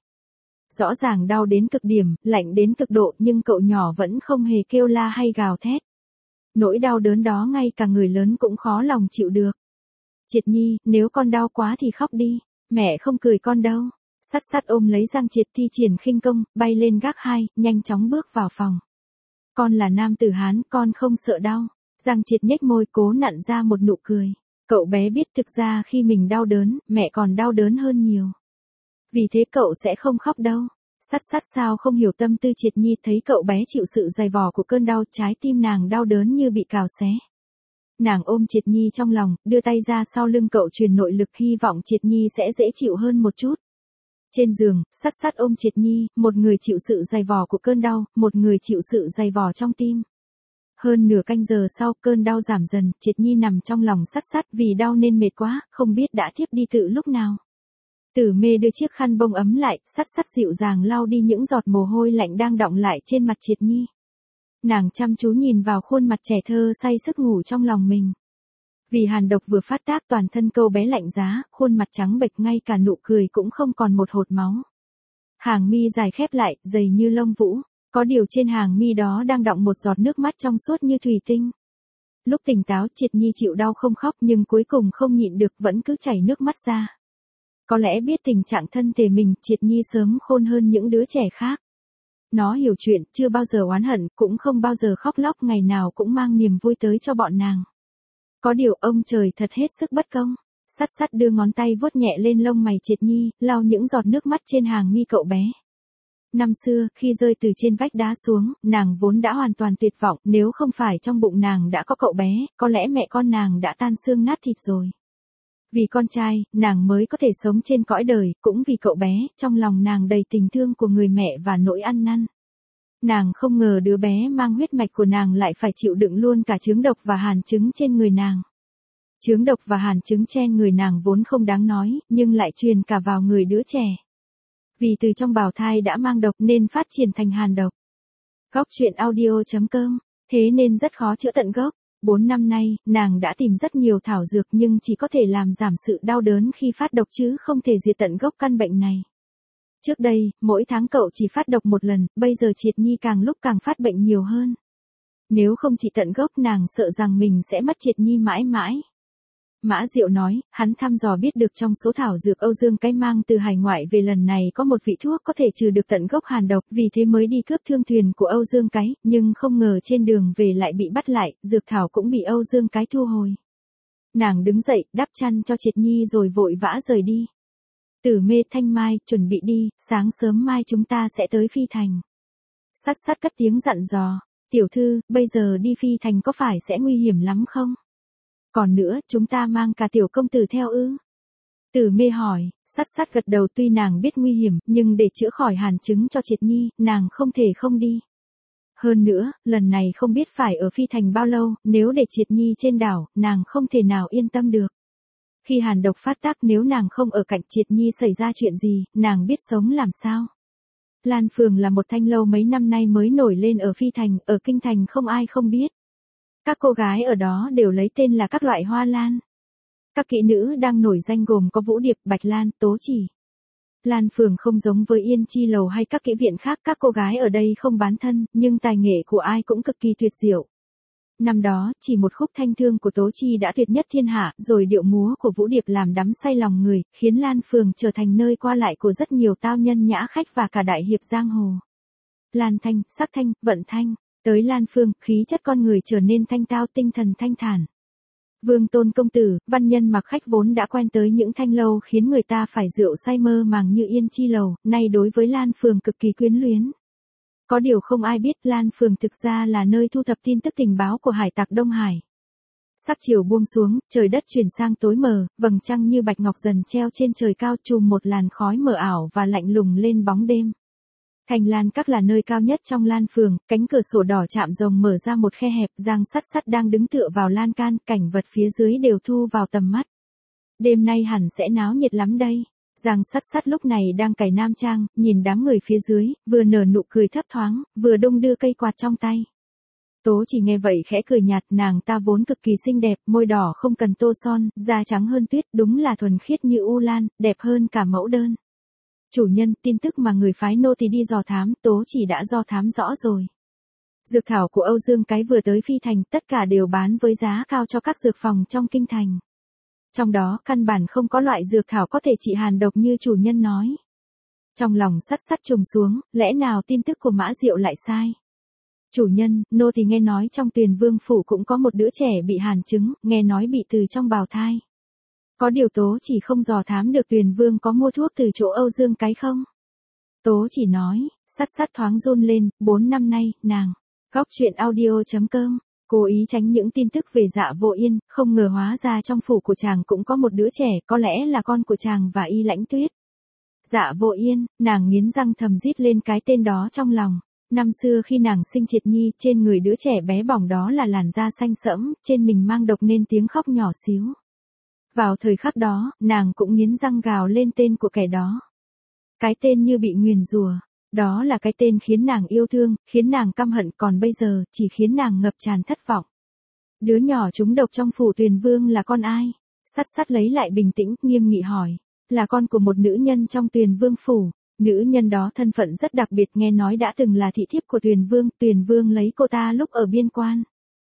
Rõ ràng đau đến cực điểm, lạnh đến cực độ, nhưng cậu nhỏ vẫn không hề kêu la hay gào thét. Nỗi đau đớn đó ngay cả người lớn cũng khó lòng chịu được. Triệt Nhi, nếu con đau quá thì khóc đi, mẹ không cười con đâu. Sắt Sắt ôm lấy Giang Triệt thi triển khinh công, bay lên gác 2, nhanh chóng bước vào phòng. Con là nam tử Hán, con không sợ đau. Giang Triệt nhếch môi cố nặn ra một nụ cười. Cậu bé biết thực ra khi mình đau đớn, mẹ còn đau đớn hơn nhiều. Vì thế cậu sẽ không khóc đâu. Sắt Sắt sao không hiểu tâm tư Triệt Nhi, thấy cậu bé chịu sự dày vò của cơn đau, trái tim nàng đau đớn như bị cào xé. Nàng ôm Triệt Nhi trong lòng, đưa tay ra sau lưng cậu truyền nội lực, hy vọng Triệt Nhi sẽ dễ chịu hơn một chút. Trên giường, Sắt Sắt ôm Triệt Nhi, một người chịu sự dày vò của cơn đau, một người chịu sự dày vò trong tim. Hơn nửa canh giờ sau, cơn đau giảm dần, Triệt Nhi nằm trong lòng Sắt Sắt, vì đau nên mệt quá, không biết đã thiếp đi từ lúc nào. Tử Mê đưa chiếc khăn bông ấm lại, Sắt Sắt dịu dàng lau đi những giọt mồ hôi lạnh đang đọng lại trên mặt Triệt Nhi. Nàng chăm chú nhìn vào khuôn mặt trẻ thơ say sức ngủ trong lòng mình. Vì hàn độc vừa phát tác toàn thân cô bé lạnh giá, khuôn mặt trắng bệch ngay cả nụ cười cũng không còn một hột máu. Hàng mi dài khép lại, dày như lông vũ, có điều trên hàng mi đó đang đọng một giọt nước mắt trong suốt như thủy tinh. Lúc tỉnh táo Triệt Nhi chịu đau không khóc nhưng cuối cùng không nhịn được vẫn cứ chảy nước mắt ra. Có lẽ biết tình trạng thân thể mình, Triệt Nhi sớm khôn hơn những đứa trẻ khác. Nó hiểu chuyện, chưa bao giờ oán hận, cũng không bao giờ khóc lóc, ngày nào cũng mang niềm vui tới cho bọn nàng. Có điều ông trời thật hết sức bất công. Sắt Sắt đưa ngón tay vuốt nhẹ lên lông mày Triệt Nhi, lau những giọt nước mắt trên hàng mi cậu bé. Năm xưa, khi rơi từ trên vách đá xuống, nàng vốn đã hoàn toàn tuyệt vọng, nếu không phải trong bụng nàng đã có cậu bé, có lẽ mẹ con nàng đã tan xương nát thịt rồi. Vì con trai, nàng mới có thể sống trên cõi đời, cũng vì cậu bé, trong lòng nàng đầy tình thương của người mẹ và nỗi ăn năn. Nàng không ngờ đứa bé mang huyết mạch của nàng lại phải chịu đựng luôn cả chướng độc và hàn chứng trên người nàng. Chướng độc và hàn chứng trên người nàng vốn không đáng nói, nhưng lại truyền cả vào người đứa trẻ. Vì từ trong bào thai đã mang độc nên phát triển thành hàn độc. Góc truyện audio.com, thế nên rất khó chữa tận gốc. 4 năm nay, nàng đã tìm rất nhiều thảo dược nhưng chỉ có thể làm giảm sự đau đớn khi phát độc chứ không thể diệt tận gốc căn bệnh này. Trước đây, mỗi tháng cậu chỉ phát độc một lần, bây giờ Triệt Nhi càng lúc càng phát bệnh nhiều hơn. Nếu không trị tận gốc nàng sợ rằng mình sẽ mất Triệt Nhi mãi mãi. Mã Diệu nói, hắn thăm dò biết được trong số thảo dược Âu Dương Cái mang từ hải ngoại về lần này có một vị thuốc có thể trừ được tận gốc hàn độc, vì thế mới đi cướp thương thuyền của Âu Dương Cái, nhưng không ngờ trên đường về lại bị bắt lại, dược thảo cũng bị Âu Dương Cái thu hồi. Nàng đứng dậy, đắp chăn cho Triệt Nhi rồi vội vã rời đi. Tử Mê, Thanh Mai, chuẩn bị đi, sáng sớm mai chúng ta sẽ tới Phi Thành. Sắt Sắt cất tiếng dặn dò, tiểu thư, bây giờ đi Phi Thành có phải sẽ nguy hiểm lắm không? Còn nữa, chúng ta mang cả tiểu công tử theo ư? Tử Mê hỏi, Sắt Sắt gật đầu, tuy nàng biết nguy hiểm, nhưng để chữa khỏi hàn chứng cho Triệt Nhi, nàng không thể không đi. Hơn nữa, lần này không biết phải ở Phi Thành bao lâu, nếu để Triệt Nhi trên đảo, nàng không thể nào yên tâm được. Khi hàn độc phát tác nếu nàng không ở cạnh Triệt Nhi xảy ra chuyện gì, nàng biết sống làm sao? Lan Phường là một thanh lâu mấy năm nay mới nổi lên ở Phi Thành, ở Kinh Thành không ai không biết. Các cô gái ở đó đều lấy tên là các loại hoa lan. Các kỹ nữ đang nổi danh gồm có Vũ Điệp, Bạch Lan, Tố Chỉ. Lan Phường không giống với Yên Chi Lầu hay các kỹ viện khác, các cô gái ở đây không bán thân, nhưng tài nghệ của ai cũng cực kỳ tuyệt diệu. Năm đó, chỉ một khúc thanh thương của Tố Chi đã tuyệt nhất thiên hạ, rồi điệu múa của Vũ Điệp làm đắm say lòng người, khiến Lan Phường trở thành nơi qua lại của rất nhiều tao nhân nhã khách và cả đại hiệp giang hồ. Lan thanh, sắc thanh, vận thanh, tới Lan Phường, khí chất con người trở nên thanh tao, tinh thần thanh thản. Vương Tôn công tử, văn nhân mặc khách vốn đã quen tới những thanh lâu khiến người ta phải rượu say mơ màng như Yên Chi Lầu, nay đối với Lan Phường cực kỳ quyến luyến. Có điều không ai biết Lan Phường thực ra là nơi thu thập tin tức tình báo của hải tặc Đông Hải. Sắc chiều buông xuống, trời đất chuyển sang tối mờ, vầng trăng như bạch ngọc dần treo trên trời cao, trùm một làn khói mờ ảo và lạnh lùng lên bóng đêm. Thành Lan Các là nơi cao nhất trong Lan Phường, cánh cửa sổ đỏ chạm rồng mở ra một khe hẹp, Giang Sắt Sắt đang đứng tựa vào lan can, cảnh vật phía dưới đều thu vào tầm mắt. Đêm nay hẳn sẽ náo nhiệt lắm đây. Giang Sắt Sắt lúc này đang cài nam trang, nhìn đám người phía dưới, vừa nở nụ cười thấp thoáng, vừa đung đưa cây quạt trong tay. Tố Chỉ nghe vậy khẽ cười nhạt, nàng ta vốn cực kỳ xinh đẹp, môi đỏ không cần tô son, da trắng hơn tuyết, đúng là thuần khiết như u lan, đẹp hơn cả mẫu đơn. Chủ nhân, tin tức mà người phái nô tỳ đi dò thám, Tố Chỉ đã dò thám rõ rồi. Dược thảo của Âu Dương Cái vừa tới Phi Thành, tất cả đều bán với giá cao cho các dược phòng trong kinh thành. Trong đó, căn bản không có loại dược thảo có thể trị hàn độc như chủ nhân nói. Trong lòng Sắt Sắt trùng xuống, lẽ nào tin tức của Mã Diệu lại sai? Chủ nhân, nô tỳ nghe nói trong Tuyền Vương phủ cũng có một đứa trẻ bị hàn chứng, nghe nói bị từ trong bào thai. Có điều Tố Chỉ không dò thám được Tuyền Vương có mua thuốc từ chỗ Âu Dương Cái không? Tố Chỉ nói, Sắt Sắt thoáng run lên, 4 năm nay, nàng. Góc truyện audio.com, cố ý tránh những tin tức về Dạ Vô Yên, không ngờ hóa ra trong phủ của chàng cũng có một đứa trẻ, có lẽ là con của chàng và Y Lãnh Tuyết. Dạ Vô Yên, nàng nghiến răng thầm rít lên cái tên đó trong lòng. Năm xưa khi nàng sinh Triệt Nhi, trên người đứa trẻ bé bỏng đó là làn da xanh sẫm, trên mình mang độc nên tiếng khóc nhỏ xíu. Vào thời khắc đó, nàng cũng nghiến răng gào lên tên của kẻ đó. Cái tên như bị nguyền rủa, đó là cái tên khiến nàng yêu thương, khiến nàng căm hận, còn bây giờ, chỉ khiến nàng ngập tràn thất vọng. Đứa nhỏ trúng độc trong phủ Tuyền Vương là con ai? Sắt sắt lấy lại bình tĩnh, nghiêm nghị hỏi. Là con của một nữ nhân trong Tuyền Vương phủ. Nữ nhân đó thân phận rất đặc biệt, nghe nói đã từng là thị thiếp của Tuyền Vương lấy cô ta lúc ở biên quan.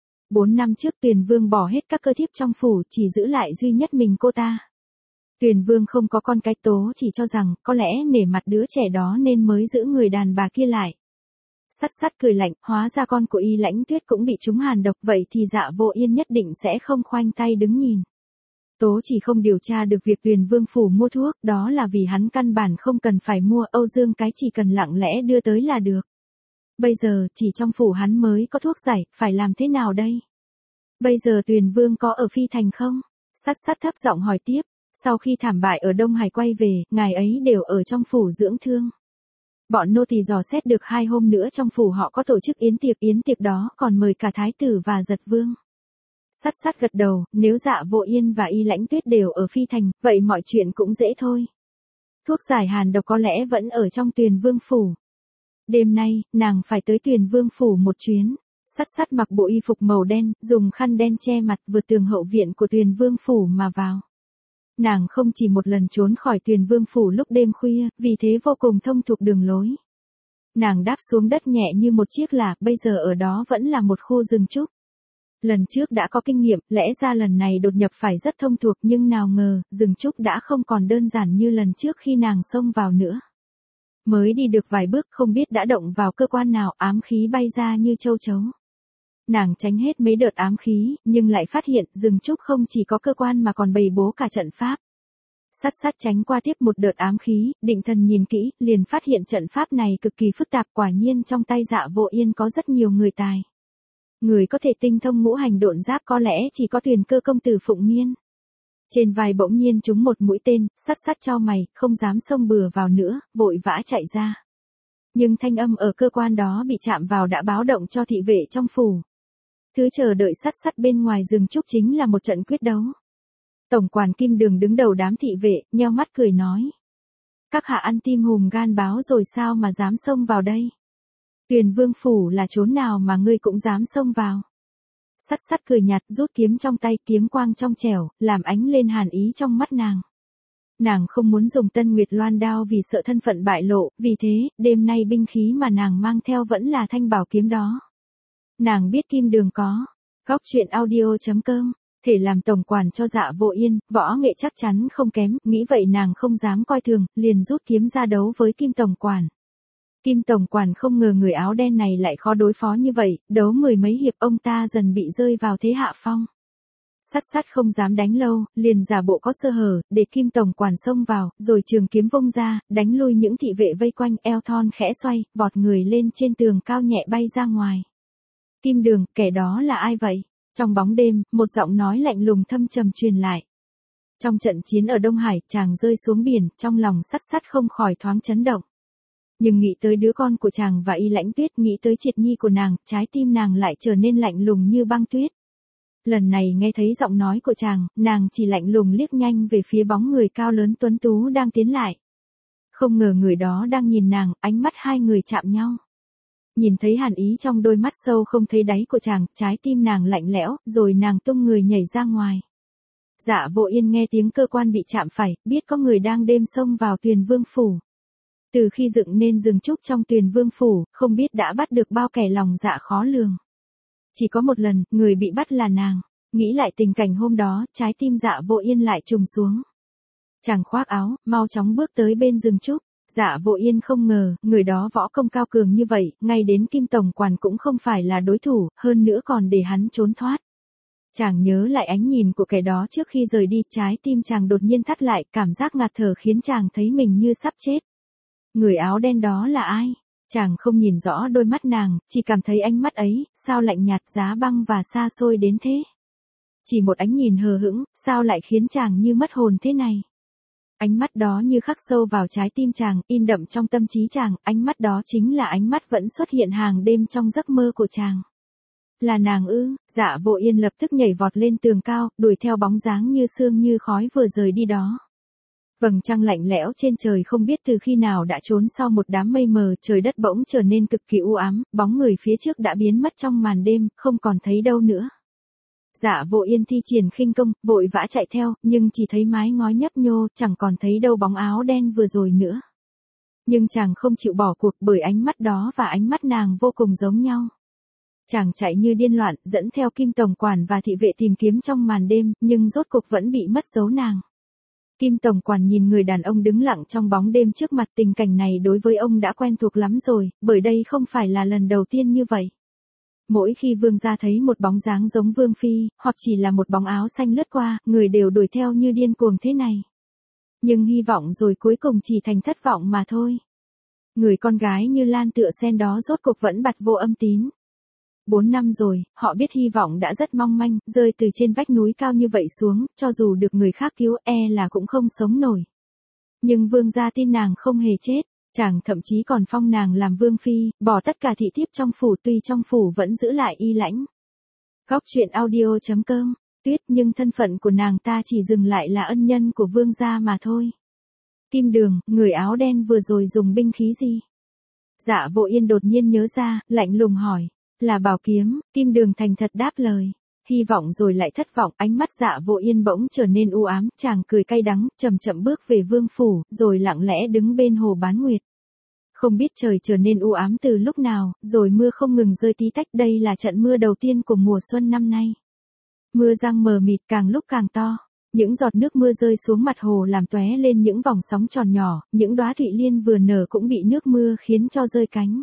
4 năm trước Tuyền Vương bỏ hết các cơ thiếp trong phủ, chỉ giữ lại duy nhất mình cô ta. Tuyền Vương không có con cái, Tố chỉ cho rằng có lẽ nể mặt đứa trẻ đó nên mới giữ người đàn bà kia lại. Sắt sắt cười lạnh, hóa ra con của Y Lãnh Tuyết cũng bị trúng hàn độc, vậy thì Dạ Vô Yên nhất định sẽ không khoanh tay đứng nhìn. Tố chỉ không điều tra được việc Tuyền Vương phủ mua thuốc, đó là vì hắn căn bản không cần phải mua, Âu Dương cái chỉ cần lặng lẽ đưa tới là được. Bây giờ, chỉ trong phủ hắn mới có thuốc giải, phải làm thế nào đây? Bây giờ Tuyền Vương có ở Phi Thành không? Sắt sắt thấp giọng hỏi tiếp, sau khi thảm bại ở Đông Hải quay về, ngài ấy đều ở trong phủ dưỡng thương. Bọn nô tỳ dò xét được 2 hôm nữa trong phủ họ có tổ chức yến tiệc đó còn mời cả thái tử và giật vương. Sắt sắt gật đầu, nếu Dạ Vô Yên và Y Lãnh Tuyết đều ở Phi Thành, vậy mọi chuyện cũng dễ thôi. Thuốc giải hàn độc có lẽ vẫn ở trong Tuyền Vương phủ. Đêm nay, nàng phải tới Tuyền Vương phủ một chuyến. Sắt sắt mặc bộ y phục màu đen, dùng khăn đen che mặt, vượt tường hậu viện của Tuyền Vương phủ mà vào. Nàng không chỉ một lần trốn khỏi Tuyền Vương phủ lúc đêm khuya, vì thế vô cùng thông thuộc đường lối. Nàng đáp xuống đất nhẹ như một chiếc lạ, bây giờ ở đó vẫn là một khu rừng trúc. Lần trước đã có kinh nghiệm, lẽ ra lần này đột nhập phải rất thông thuộc, nhưng nào ngờ, rừng trúc đã không còn đơn giản như lần trước khi nàng xông vào nữa. Mới đi được vài bước không biết đã động vào cơ quan nào, ám khí bay ra như châu chấu. Nàng tránh hết mấy đợt ám khí, nhưng lại phát hiện rừng trúc không chỉ có cơ quan mà còn bày bố cả trận pháp. Sắt sắt tránh qua tiếp một đợt ám khí, định thần nhìn kỹ, liền phát hiện trận pháp này cực kỳ phức tạp, quả nhiên trong tay Dạ Vô Yên có rất nhiều người tài. Người có thể tinh thông ngũ hành độn giáp có lẽ chỉ có Tuyền Cơ công tử Phụng Miên. Trên vai bỗng nhiên trúng một mũi tên, sắt sắt chau mày, không dám xông bừa vào nữa, vội vã chạy ra. Nhưng thanh âm ở cơ quan đó bị chạm vào đã báo động cho thị vệ trong phủ. Thứ chờ đợi sắt sắt bên ngoài rừng trúc chính là một trận quyết đấu. Tổng quản Kim Đường đứng đầu đám thị vệ, nheo mắt cười nói. Các hạ ăn tim hùm gan báo rồi sao mà dám xông vào đây? Tuyền Vương phủ là chốn nào mà ngươi cũng dám xông vào? Sắt sắt cười nhạt, rút kiếm trong tay, kiếm quang trong trẻo, làm ánh lên hàn ý trong mắt nàng. Nàng không muốn dùng Tân Nguyệt Loan đao vì sợ thân phận bại lộ, vì thế, đêm nay binh khí mà nàng mang theo vẫn là thanh bảo kiếm đó. Nàng biết Kim Đường có. Góc truyện audio.com, thể làm tổng quản cho Dạ Vô Yên, võ nghệ chắc chắn không kém, nghĩ vậy nàng không dám coi thường, liền rút kiếm ra đấu với Kim tổng quản. Kim tổng quản không ngờ người áo đen này lại khó đối phó như vậy, đấu 10 mấy hiệp ông ta dần bị rơi vào thế hạ phong. Sắt sắt không dám đánh lâu, liền giả bộ có sơ hở, để Kim tổng quản xông vào, rồi trường kiếm vung ra, đánh lui những thị vệ vây quanh, eo thon khẽ xoay, vọt người lên trên tường cao nhẹ bay ra ngoài. Kim Đường, kẻ đó là ai vậy? Trong bóng đêm, một giọng nói lạnh lùng thâm trầm truyền lại. Trong trận chiến ở Đông Hải, chàng rơi xuống biển, trong lòng sắt sắt không khỏi thoáng chấn động. Nhưng nghĩ tới đứa con của chàng và Y Lãnh Tuyết, nghĩ tới Triệt Nhi của nàng, trái tim nàng lại trở nên lạnh lùng như băng tuyết. Lần này nghe thấy giọng nói của chàng, nàng chỉ lạnh lùng liếc nhanh về phía bóng người cao lớn tuấn tú đang tiến lại. Không ngờ người đó đang nhìn nàng, ánh mắt hai người chạm nhau. Nhìn thấy hàn ý trong đôi mắt sâu không thấy đáy của chàng, trái tim nàng lạnh lẽo, rồi nàng tung người nhảy ra ngoài. Dạ Vô Yên nghe tiếng cơ quan bị chạm phải, biết có người đang đêm xông vào Tuyền Vương phủ. Từ khi dựng nên rừng trúc trong Tuyền Vương phủ, không biết đã bắt được bao kẻ lòng dạ khó lường. Chỉ có một lần, người bị bắt là nàng. Nghĩ lại tình cảnh hôm đó, trái tim Dạ Vô Yên lại trùng xuống. Chàng khoác áo, mau chóng bước tới bên rừng trúc. Dạ Vô Yên không ngờ, người đó võ công cao cường như vậy, ngay đến Kim tổng quản cũng không phải là đối thủ, hơn nữa còn để hắn trốn thoát. Chàng nhớ lại ánh nhìn của kẻ đó trước khi rời đi, trái tim chàng đột nhiên thắt lại, cảm giác ngạt thở khiến chàng thấy mình như sắp chết. Người áo đen đó là ai? Chàng không nhìn rõ đôi mắt nàng, chỉ cảm thấy ánh mắt ấy, sao lạnh nhạt, giá băng và xa xôi đến thế. Chỉ một ánh nhìn hờ hững, sao lại khiến chàng như mất hồn thế này. Ánh mắt đó như khắc sâu vào trái tim chàng, in đậm trong tâm trí chàng, ánh mắt đó chính là ánh mắt vẫn xuất hiện hàng đêm trong giấc mơ của chàng. Là nàng ư? Dạ Vô Yên lập tức nhảy vọt lên tường cao, đuổi theo bóng dáng như sương như khói vừa rời đi đó. Vầng trăng lạnh lẽo trên trời không biết từ khi nào đã trốn sau một đám mây mờ, trời đất bỗng trở nên cực kỳ u ám, bóng người phía trước đã biến mất trong màn đêm, không còn thấy đâu nữa. Dạ Vô Yên thi triển khinh công, vội vã chạy theo, nhưng chỉ thấy mái ngói nhấp nhô, chẳng còn thấy đâu bóng áo đen vừa rồi nữa. Nhưng chàng không chịu bỏ cuộc bởi ánh mắt đó và ánh mắt nàng vô cùng giống nhau. Chàng chạy như điên loạn, dẫn theo Kim tổng quản và thị vệ tìm kiếm trong màn đêm, nhưng rốt cục vẫn bị mất dấu nàng. Kim tổng quản nhìn người đàn ông đứng lặng trong bóng đêm trước mặt, tình cảnh này đối với ông đã quen thuộc lắm rồi, bởi đây không phải là lần đầu tiên như vậy. Mỗi khi vương gia thấy một bóng dáng giống vương phi, hoặc chỉ là một bóng áo xanh lướt qua, người đều đuổi theo như điên cuồng thế này. Nhưng hy vọng rồi cuối cùng chỉ thành thất vọng mà thôi. Người con gái như lan tựa sen đó rốt cuộc vẫn bặt vô âm tín. 4 năm rồi, họ biết hy vọng đã rất mong manh, rơi từ trên vách núi cao như vậy xuống, cho dù được người khác cứu là cũng không sống nổi. Nhưng vương gia tin nàng không hề chết, chàng thậm chí còn phong nàng làm vương phi, bỏ tất cả thị thiếp trong phủ, tuy trong phủ vẫn giữ lại y lãnh. Góc truyện audio.com, Tuyết, nhưng thân phận của nàng ta chỉ dừng lại là ân nhân của vương gia mà thôi. Kim Đường, người áo đen vừa rồi dùng binh khí gì? Dạ Vô Yên đột nhiên nhớ ra, lạnh lùng hỏi. Là bảo kiếm. Kim Đường thành thật đáp lời. Hy vọng rồi lại thất vọng, ánh mắt Dạ Vô Yên bỗng trở nên u ám, chàng cười cay đắng, chậm chậm bước về vương phủ, rồi lặng lẽ đứng bên hồ Bán Nguyệt. Không biết trời trở nên u ám từ lúc nào, rồi mưa không ngừng rơi tí tách, đây là trận mưa đầu tiên của mùa xuân năm nay. Mưa giăng mờ mịt càng lúc càng to. Những giọt nước mưa rơi xuống mặt hồ làm tóe lên những vòng sóng tròn nhỏ, những đóa thụy liên vừa nở cũng bị nước mưa khiến cho rơi cánh.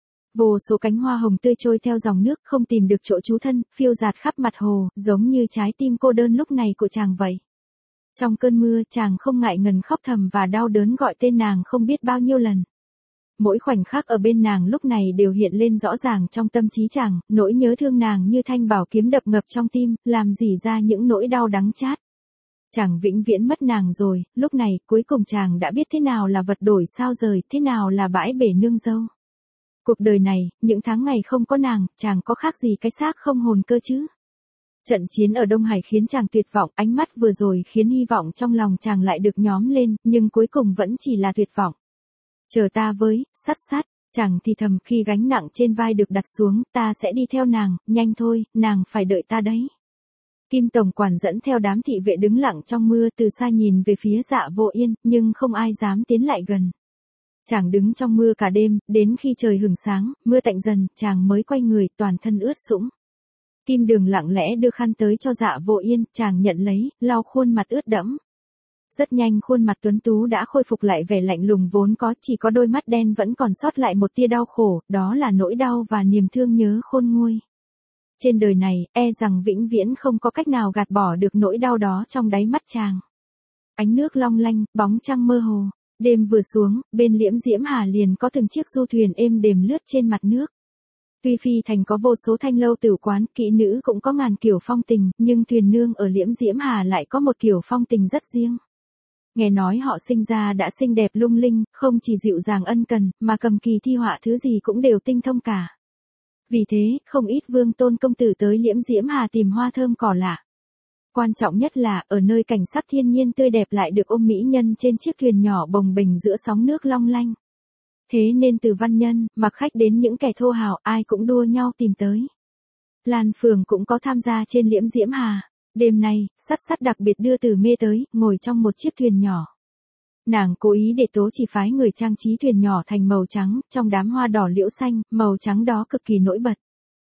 Vô số cánh hoa hồng tươi trôi theo dòng nước không tìm được chỗ trú thân, phiêu dạt khắp mặt hồ, giống như trái tim cô đơn lúc này của chàng vậy. Trong cơn mưa chàng không ngại ngần khóc thầm và đau đớn gọi tên nàng không biết bao nhiêu lần. Mỗi khoảnh khắc ở bên nàng lúc này đều hiện lên rõ ràng trong tâm trí chàng, nỗi nhớ thương nàng như thanh bảo kiếm đập ngập trong tim, làm rỉ ra những nỗi đau đắng chát. Chàng vĩnh viễn mất nàng rồi, lúc này cuối cùng chàng đã biết thế nào là vật đổi sao rời, thế nào là bãi bể nương dâu. Cuộc đời này, những tháng ngày không có nàng, chàng có khác gì cái xác không hồn cơ chứ. Trận chiến ở Đông Hải khiến chàng tuyệt vọng, ánh mắt vừa rồi khiến hy vọng trong lòng chàng lại được nhóm lên, nhưng cuối cùng vẫn chỉ là tuyệt vọng. Chờ ta với, sắt, chàng thì thầm khi gánh nặng trên vai được đặt xuống, ta sẽ đi theo nàng, nhanh thôi, nàng phải đợi ta đấy. Kim tổng quản dẫn theo đám thị vệ đứng lặng trong mưa từ xa nhìn về phía Dạ Vô Yên, nhưng không ai dám tiến lại gần. Chàng đứng trong mưa cả đêm, đến khi trời hửng sáng, mưa tạnh dần, chàng mới quay người, toàn thân ướt sũng. Kim Đường lặng lẽ đưa khăn tới cho Dạ Vô Yên, chàng nhận lấy, lau khuôn mặt ướt đẫm. Rất nhanh khuôn mặt tuấn tú đã khôi phục lại vẻ lạnh lùng vốn có, chỉ có đôi mắt đen vẫn còn sót lại một tia đau khổ, đó là nỗi đau và niềm thương nhớ khôn nguôi. Trên đời này, rằng vĩnh viễn không có cách nào gạt bỏ được nỗi đau đó trong đáy mắt chàng. Ánh nước long lanh, bóng trăng mơ hồ. Đêm vừa xuống, bên Liễm Diễm Hà liền có từng chiếc du thuyền êm đềm lướt trên mặt nước. Tuy phi thành có vô số thanh lâu tử quán, kỹ nữ cũng có ngàn kiểu phong tình, nhưng thuyền nương ở Liễm Diễm Hà lại có một kiểu phong tình rất riêng. Nghe nói họ sinh ra đã xinh đẹp lung linh, không chỉ dịu dàng ân cần, mà cầm kỳ thi họa thứ gì cũng đều tinh thông cả. Vì thế, không ít vương tôn công tử tới Liễm Diễm Hà tìm hoa thơm cỏ lạ. Quan trọng nhất là, ở nơi cảnh sắc thiên nhiên tươi đẹp lại được ôm mỹ nhân trên chiếc thuyền nhỏ bồng bềnh giữa sóng nước long lanh. Thế nên từ văn nhân, mặc khách đến những kẻ thô hào, ai cũng đua nhau tìm tới. Lan Phường cũng có tham gia trên Liễm Diễm Hà. Đêm nay, sắt đặc biệt đưa Từ Mê tới, ngồi trong một chiếc thuyền nhỏ. Nàng cố ý để Tố Chỉ phái người trang trí thuyền nhỏ thành màu trắng, trong đám hoa đỏ liễu xanh, màu trắng đó cực kỳ nổi bật.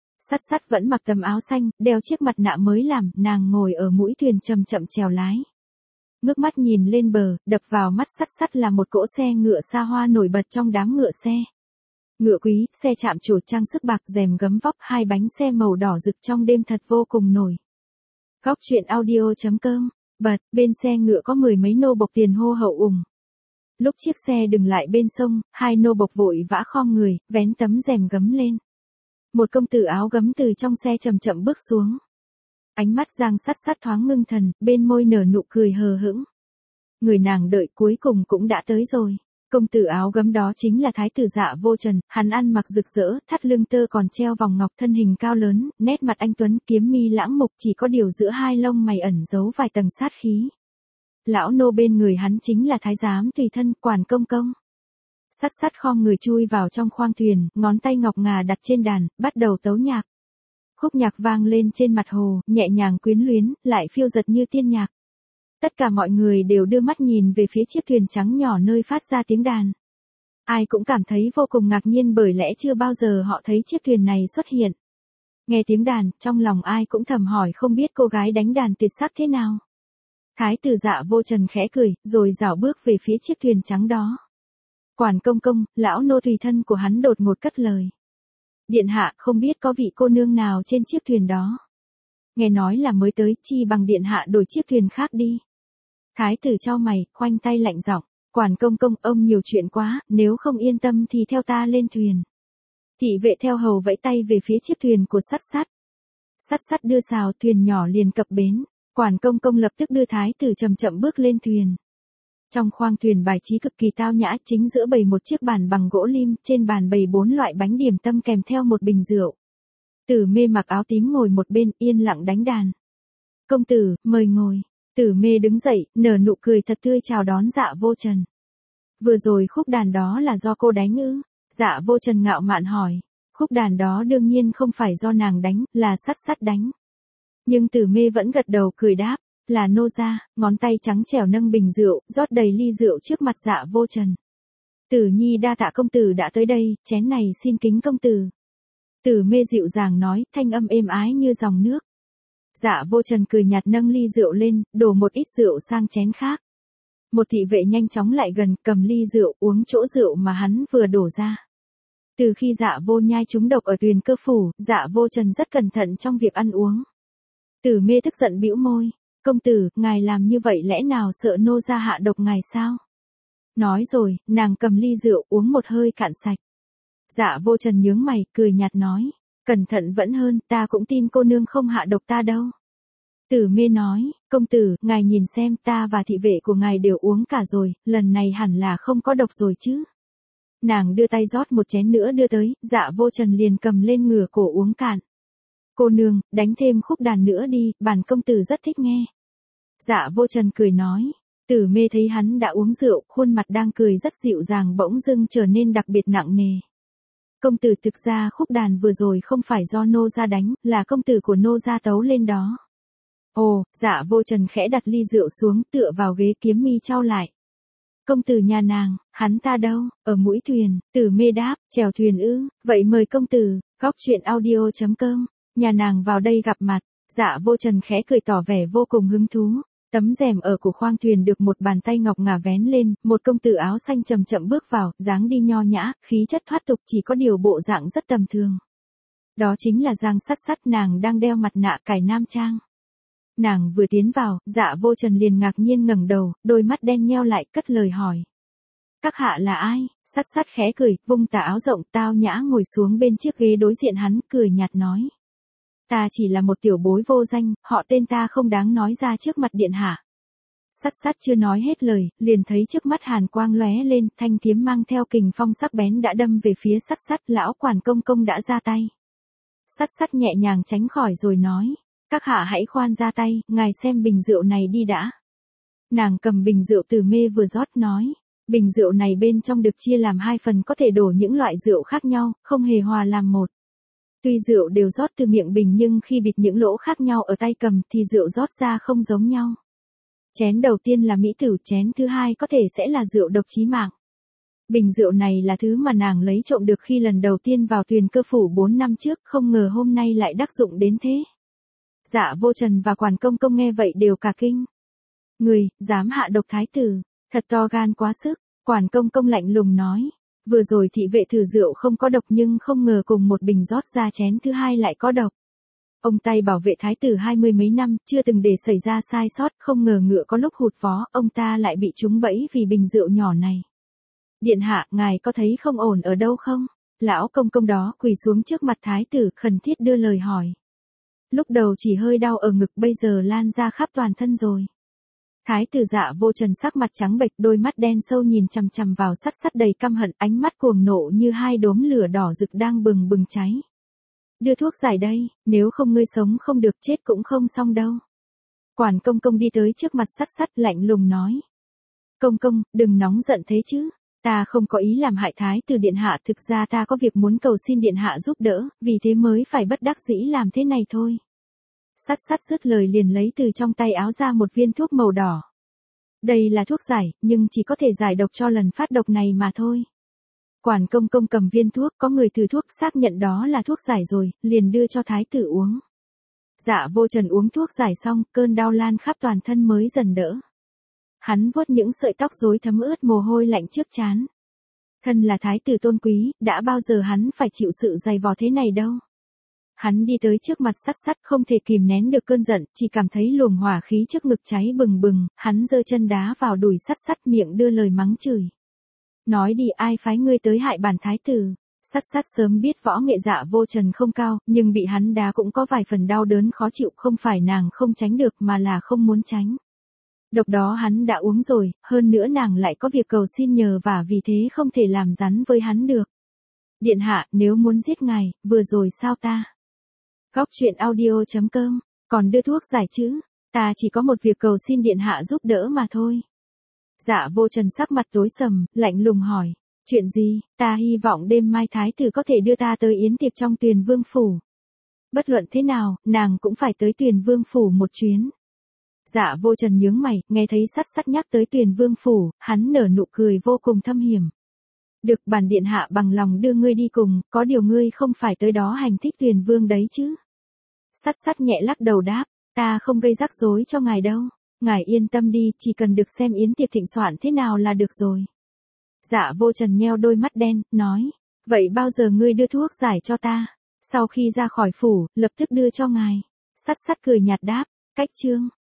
Sắt vẫn mặc tấm áo xanh, đeo chiếc mặt nạ mới làm, nàng ngồi ở mũi thuyền chậm chậm chèo lái. Ngước mắt nhìn lên bờ, đập vào mắt sắt là một cỗ xe ngựa xa hoa nổi bật trong đám ngựa xe. Ngựa quý, xe chạm trổ trang sức bạc, rèm gấm vóc, hai bánh xe màu đỏ rực trong đêm thật vô cùng nổi. Góc truyện audio.com, bật, bên xe ngựa có mười mấy nô bộc tiền hô hậu ủng. Lúc chiếc xe dừng lại bên sông, hai nô bộc vội vã khom người, vén tấm rèm gấm lên. Một công tử áo gấm từ trong xe chậm chậm bước xuống. Ánh mắt Giang Sắt thoáng ngưng thần, bên môi nở nụ cười hờ hững. Người nàng đợi cuối cùng cũng đã tới rồi. Công tử áo gấm đó chính là thái tử Dạ Vô Trần, hắn ăn mặc rực rỡ, thắt lưng tơ còn treo vòng ngọc, thân hình cao lớn, nét mặt anh tuấn, kiếm mi lãng mục, chỉ có điều giữa hai lông mày ẩn giấu vài tầng sát khí. Lão nô bên người hắn chính là thái giám tùy thân, Quản Công Công. Sắt khom người chui vào trong khoang thuyền, ngón tay ngọc ngà đặt trên đàn, bắt đầu tấu nhạc. Khúc nhạc vang lên trên mặt hồ, nhẹ nhàng quyến luyến, lại phiêu dật như tiên nhạc. Tất cả mọi người đều đưa mắt nhìn về phía chiếc thuyền trắng nhỏ nơi phát ra tiếng đàn. Ai cũng cảm thấy vô cùng ngạc nhiên bởi lẽ chưa bao giờ họ thấy chiếc thuyền này xuất hiện. Nghe tiếng đàn, trong lòng ai cũng thầm hỏi không biết cô gái đánh đàn tuyệt sắc thế nào. Thái tử Dạ Vô Trần khẽ cười, rồi rảo bước về phía chiếc thuyền trắng đó. Quản công công, lão nô tùy thân của hắn đột ngột cất lời. Điện hạ, không biết có vị cô nương nào trên chiếc thuyền đó. Nghe nói là mới tới, chi bằng điện hạ đổi chiếc thuyền khác đi. Thái tử chau mày, khoanh tay lạnh giọng. Quản công công, ông nhiều chuyện quá, nếu không yên tâm thì theo ta lên thuyền. Thị vệ theo hầu vẫy tay về phía chiếc thuyền của Sắt Sắt. Sắt Sắt đưa sào, thuyền nhỏ liền cập bến. Quản công công lập tức đưa thái tử chậm chậm bước lên thuyền. Trong khoang thuyền bài trí cực kỳ tao nhã, chính giữa bày một chiếc bàn bằng gỗ lim, trên bàn bày 4 loại bánh điểm tâm kèm theo một bình rượu. Tử Mê mặc áo tím ngồi một bên, yên lặng đánh đàn. Công tử, mời ngồi. Tử Mê đứng dậy, nở nụ cười thật tươi chào đón Dạ Vô Trần. Vừa rồi khúc đàn đó là do cô đánh ư? Dạ Vô Trần ngạo mạn hỏi. Khúc đàn đó đương nhiên không phải do nàng đánh, là Sắt Sắt đánh. Nhưng Tử Mê vẫn gật đầu cười đáp, là nô gia, ngón tay trắng trẻo nâng bình rượu, rót đầy ly rượu trước mặt Dạ Vô Trần. Tử Nhi đa tạ công tử đã tới đây, chén này xin kính công tử. Tử Mê dịu dàng nói, thanh âm êm ái như dòng nước. Dạ Vô Trần cười nhạt nâng ly rượu lên, đổ một ít rượu sang chén khác. Một thị vệ nhanh chóng lại gần, cầm ly rượu uống chỗ rượu mà hắn vừa đổ ra. Từ khi Dạ Vô Nhai trúng độc ở Tuyền Cơ phủ, Dạ Vô Trần rất cẩn thận trong việc ăn uống. Tử Mê tức giận bĩu môi, công tử, ngài làm như vậy lẽ nào sợ nô gia hạ độc ngài sao? Nói rồi, nàng cầm ly rượu uống một hơi cạn sạch. Dạ Vô Trần nhướng mày, cười nhạt nói, cẩn thận vẫn hơn, ta cũng tin cô nương không hạ độc ta đâu. Tử Mê nói, công tử, ngài nhìn xem, ta và thị vệ của ngài đều uống cả rồi, lần này hẳn là không có độc rồi chứ. Nàng đưa tay rót một chén nữa đưa tới, Dạ Vô Trần liền cầm lên ngửa cổ uống cạn. Cô nương, đánh thêm khúc đàn nữa đi, bản công tử rất thích nghe. Dạ Vô Trần cười nói. Tử Mê thấy hắn đã uống rượu, khuôn mặt đang cười rất dịu dàng bỗng dưng trở nên đặc biệt nặng nề. Công tử, thực ra khúc đàn vừa rồi không phải do nô gia đánh, là công tử của nô gia tấu lên đó. Ồ, Dạ Vô Trần khẽ đặt ly rượu xuống, tựa vào ghế, kiếm mi chau lại. Công tử nhà nàng, hắn ta đâu? Ở mũi thuyền. Tử Mê đáp, chèo thuyền ư? Vậy mời công tử. Góc truyện audio.com. Nhà nàng vào đây gặp mặt. Dạ Vô Trần khẽ cười tỏ vẻ vô cùng hứng thú. Tấm rèm ở của khoang thuyền được một bàn tay ngọc ngà vén lên, một công tử áo xanh chậm chậm bước vào, dáng đi nho nhã, khí chất thoát tục, chỉ có điều bộ dạng rất tầm thường. Đó chính là Giang Sắt Sắt, nàng đang đeo mặt nạ cài nam trang. Nàng vừa tiến vào, Dạ Vô Trần liền ngạc nhiên ngẩng đầu, đôi mắt đen nheo lại, cất lời hỏi. Các hạ là ai? Sắt Sắt khẽ cười, vung tà áo rộng tao nhã ngồi xuống bên chiếc ghế đối diện hắn, cười nhạt nói. Ta chỉ là một tiểu bối vô danh, họ tên ta không đáng nói ra trước mặt điện hạ. Sắt Sắt chưa nói hết lời, liền thấy trước mắt hàn quang lóe lên, thanh kiếm mang theo kình phong sắc bén đã đâm về phía Sắt Sắt, lão quản công công đã ra tay. Sắt Sắt nhẹ nhàng tránh khỏi rồi nói, các hạ hãy khoan ra tay, ngài xem bình rượu này đi đã. Nàng cầm bình rượu Tử Mê vừa rót nói, bình rượu này bên trong được chia làm 2 phần, có thể đổ những loại rượu khác nhau, không hề hòa làm một. Tuy rượu đều rót từ miệng bình nhưng khi bịt những lỗ khác nhau ở tay cầm thì rượu rót ra không giống nhau. Chén đầu tiên là mỹ tử, chén thứ hai có thể sẽ là rượu độc chí mạng. Bình rượu này là thứ mà nàng lấy trộm được khi lần đầu tiên vào Tuyền Cơ phủ 4 năm trước, không ngờ hôm nay lại đắc dụng đến thế. Dạ Vô Trần và quản công công nghe vậy đều cả kinh. Người, dám hạ độc thái tử, thật to gan quá sức, quản công công lạnh lùng nói. Vừa rồi thị vệ thử rượu không có độc nhưng không ngờ cùng một bình rót ra chén thứ hai lại có độc. Ông tay bảo vệ thái tử 20 mấy năm, chưa từng để xảy ra sai sót, không ngờ ngựa có lúc hụt vó, ông ta lại bị trúng bẫy vì bình rượu nhỏ này. Điện hạ, ngài có thấy không ổn ở đâu không? Lão công công đó quỳ xuống trước mặt thái tử, khẩn thiết đưa lời hỏi. Lúc đầu chỉ hơi đau ở ngực, bây giờ lan ra khắp toàn thân rồi. Thái tử Dạ Vô Trần sắc mặt trắng bệch, đôi mắt đen sâu nhìn chằm chằm vào Sắt Sắt đầy căm hận, ánh mắt cuồng nộ như 2 đốm lửa đỏ rực đang bừng bừng cháy. Đưa thuốc giải đây, nếu không ngươi sống không được, chết cũng không xong đâu. Quản công công đi tới trước mặt Sắt Sắt lạnh lùng nói. Công công, đừng nóng giận thế chứ. Ta không có ý làm hại thái tử điện hạ, thực ra ta có việc muốn cầu xin điện hạ giúp đỡ, vì thế mới phải bất đắc dĩ làm thế này thôi. Sắt sắt dứt lời liền lấy từ trong tay áo ra một viên thuốc màu đỏ. Đây là thuốc giải, nhưng chỉ có thể giải độc cho lần phát độc này mà thôi. Quản công công cầm viên thuốc, có người thử thuốc xác nhận đó là thuốc giải rồi, liền đưa cho thái tử uống. Dạ Vô Trần uống thuốc giải xong, cơn đau lan khắp toàn thân mới dần đỡ. Hắn vuốt những sợi tóc rối thấm ướt mồ hôi lạnh trước trán. Thân là thái tử tôn quý, đã bao giờ hắn phải chịu sự dày vò thế này đâu. Hắn đi tới trước mặt Sắt Sắt, không thể kìm nén được cơn giận, chỉ cảm thấy luồng hỏa khí trước ngực cháy bừng bừng, hắn giơ chân đá vào đùi Sắt Sắt, miệng đưa lời mắng chửi. Nói đi, ai phái ngươi tới hại bản thái tử? Sắt Sắt sớm biết võ nghệ Dạ Vô Trần không cao, nhưng bị hắn đá cũng có vài phần đau đớn khó chịu, không phải nàng không tránh được mà là không muốn tránh. Độc đó hắn đã uống rồi, hơn nữa nàng lại có việc cầu xin nhờ và vì thế không thể làm rắn với hắn được. Điện hạ, nếu muốn giết ngài, vừa rồi sao ta? Góc truyện audio.com, còn đưa thuốc giải chứ? Ta chỉ có một việc cầu xin điện hạ giúp đỡ mà thôi. Dạ Vô Trần sắc mặt tối sầm, lạnh lùng hỏi. Chuyện gì? Ta hy vọng đêm mai thái tử có thể đưa ta tới yến tiệc trong Tuyền Vương phủ. Bất luận thế nào, nàng cũng phải tới Tuyền Vương phủ một chuyến. Dạ Vô Trần nhướng mày, nghe thấy Sắt Sắt nhắc tới Tuyền Vương phủ, hắn nở nụ cười vô cùng thâm hiểm. Được, bản điện hạ bằng lòng đưa ngươi đi cùng, có điều ngươi không phải tới đó hành thích Tuyền Vương đấy chứ? Sắt Sắt nhẹ lắc đầu đáp, ta không gây rắc rối cho ngài đâu. Ngài yên tâm đi, chỉ cần được xem yến tiệc thịnh soạn thế nào là được rồi. Dạ Vô Trần nheo đôi mắt đen, nói, vậy bao giờ ngươi đưa thuốc giải cho ta? Sau khi ra khỏi phủ, lập tức đưa cho ngài. Sắt Sắt cười nhạt đáp, cách chương.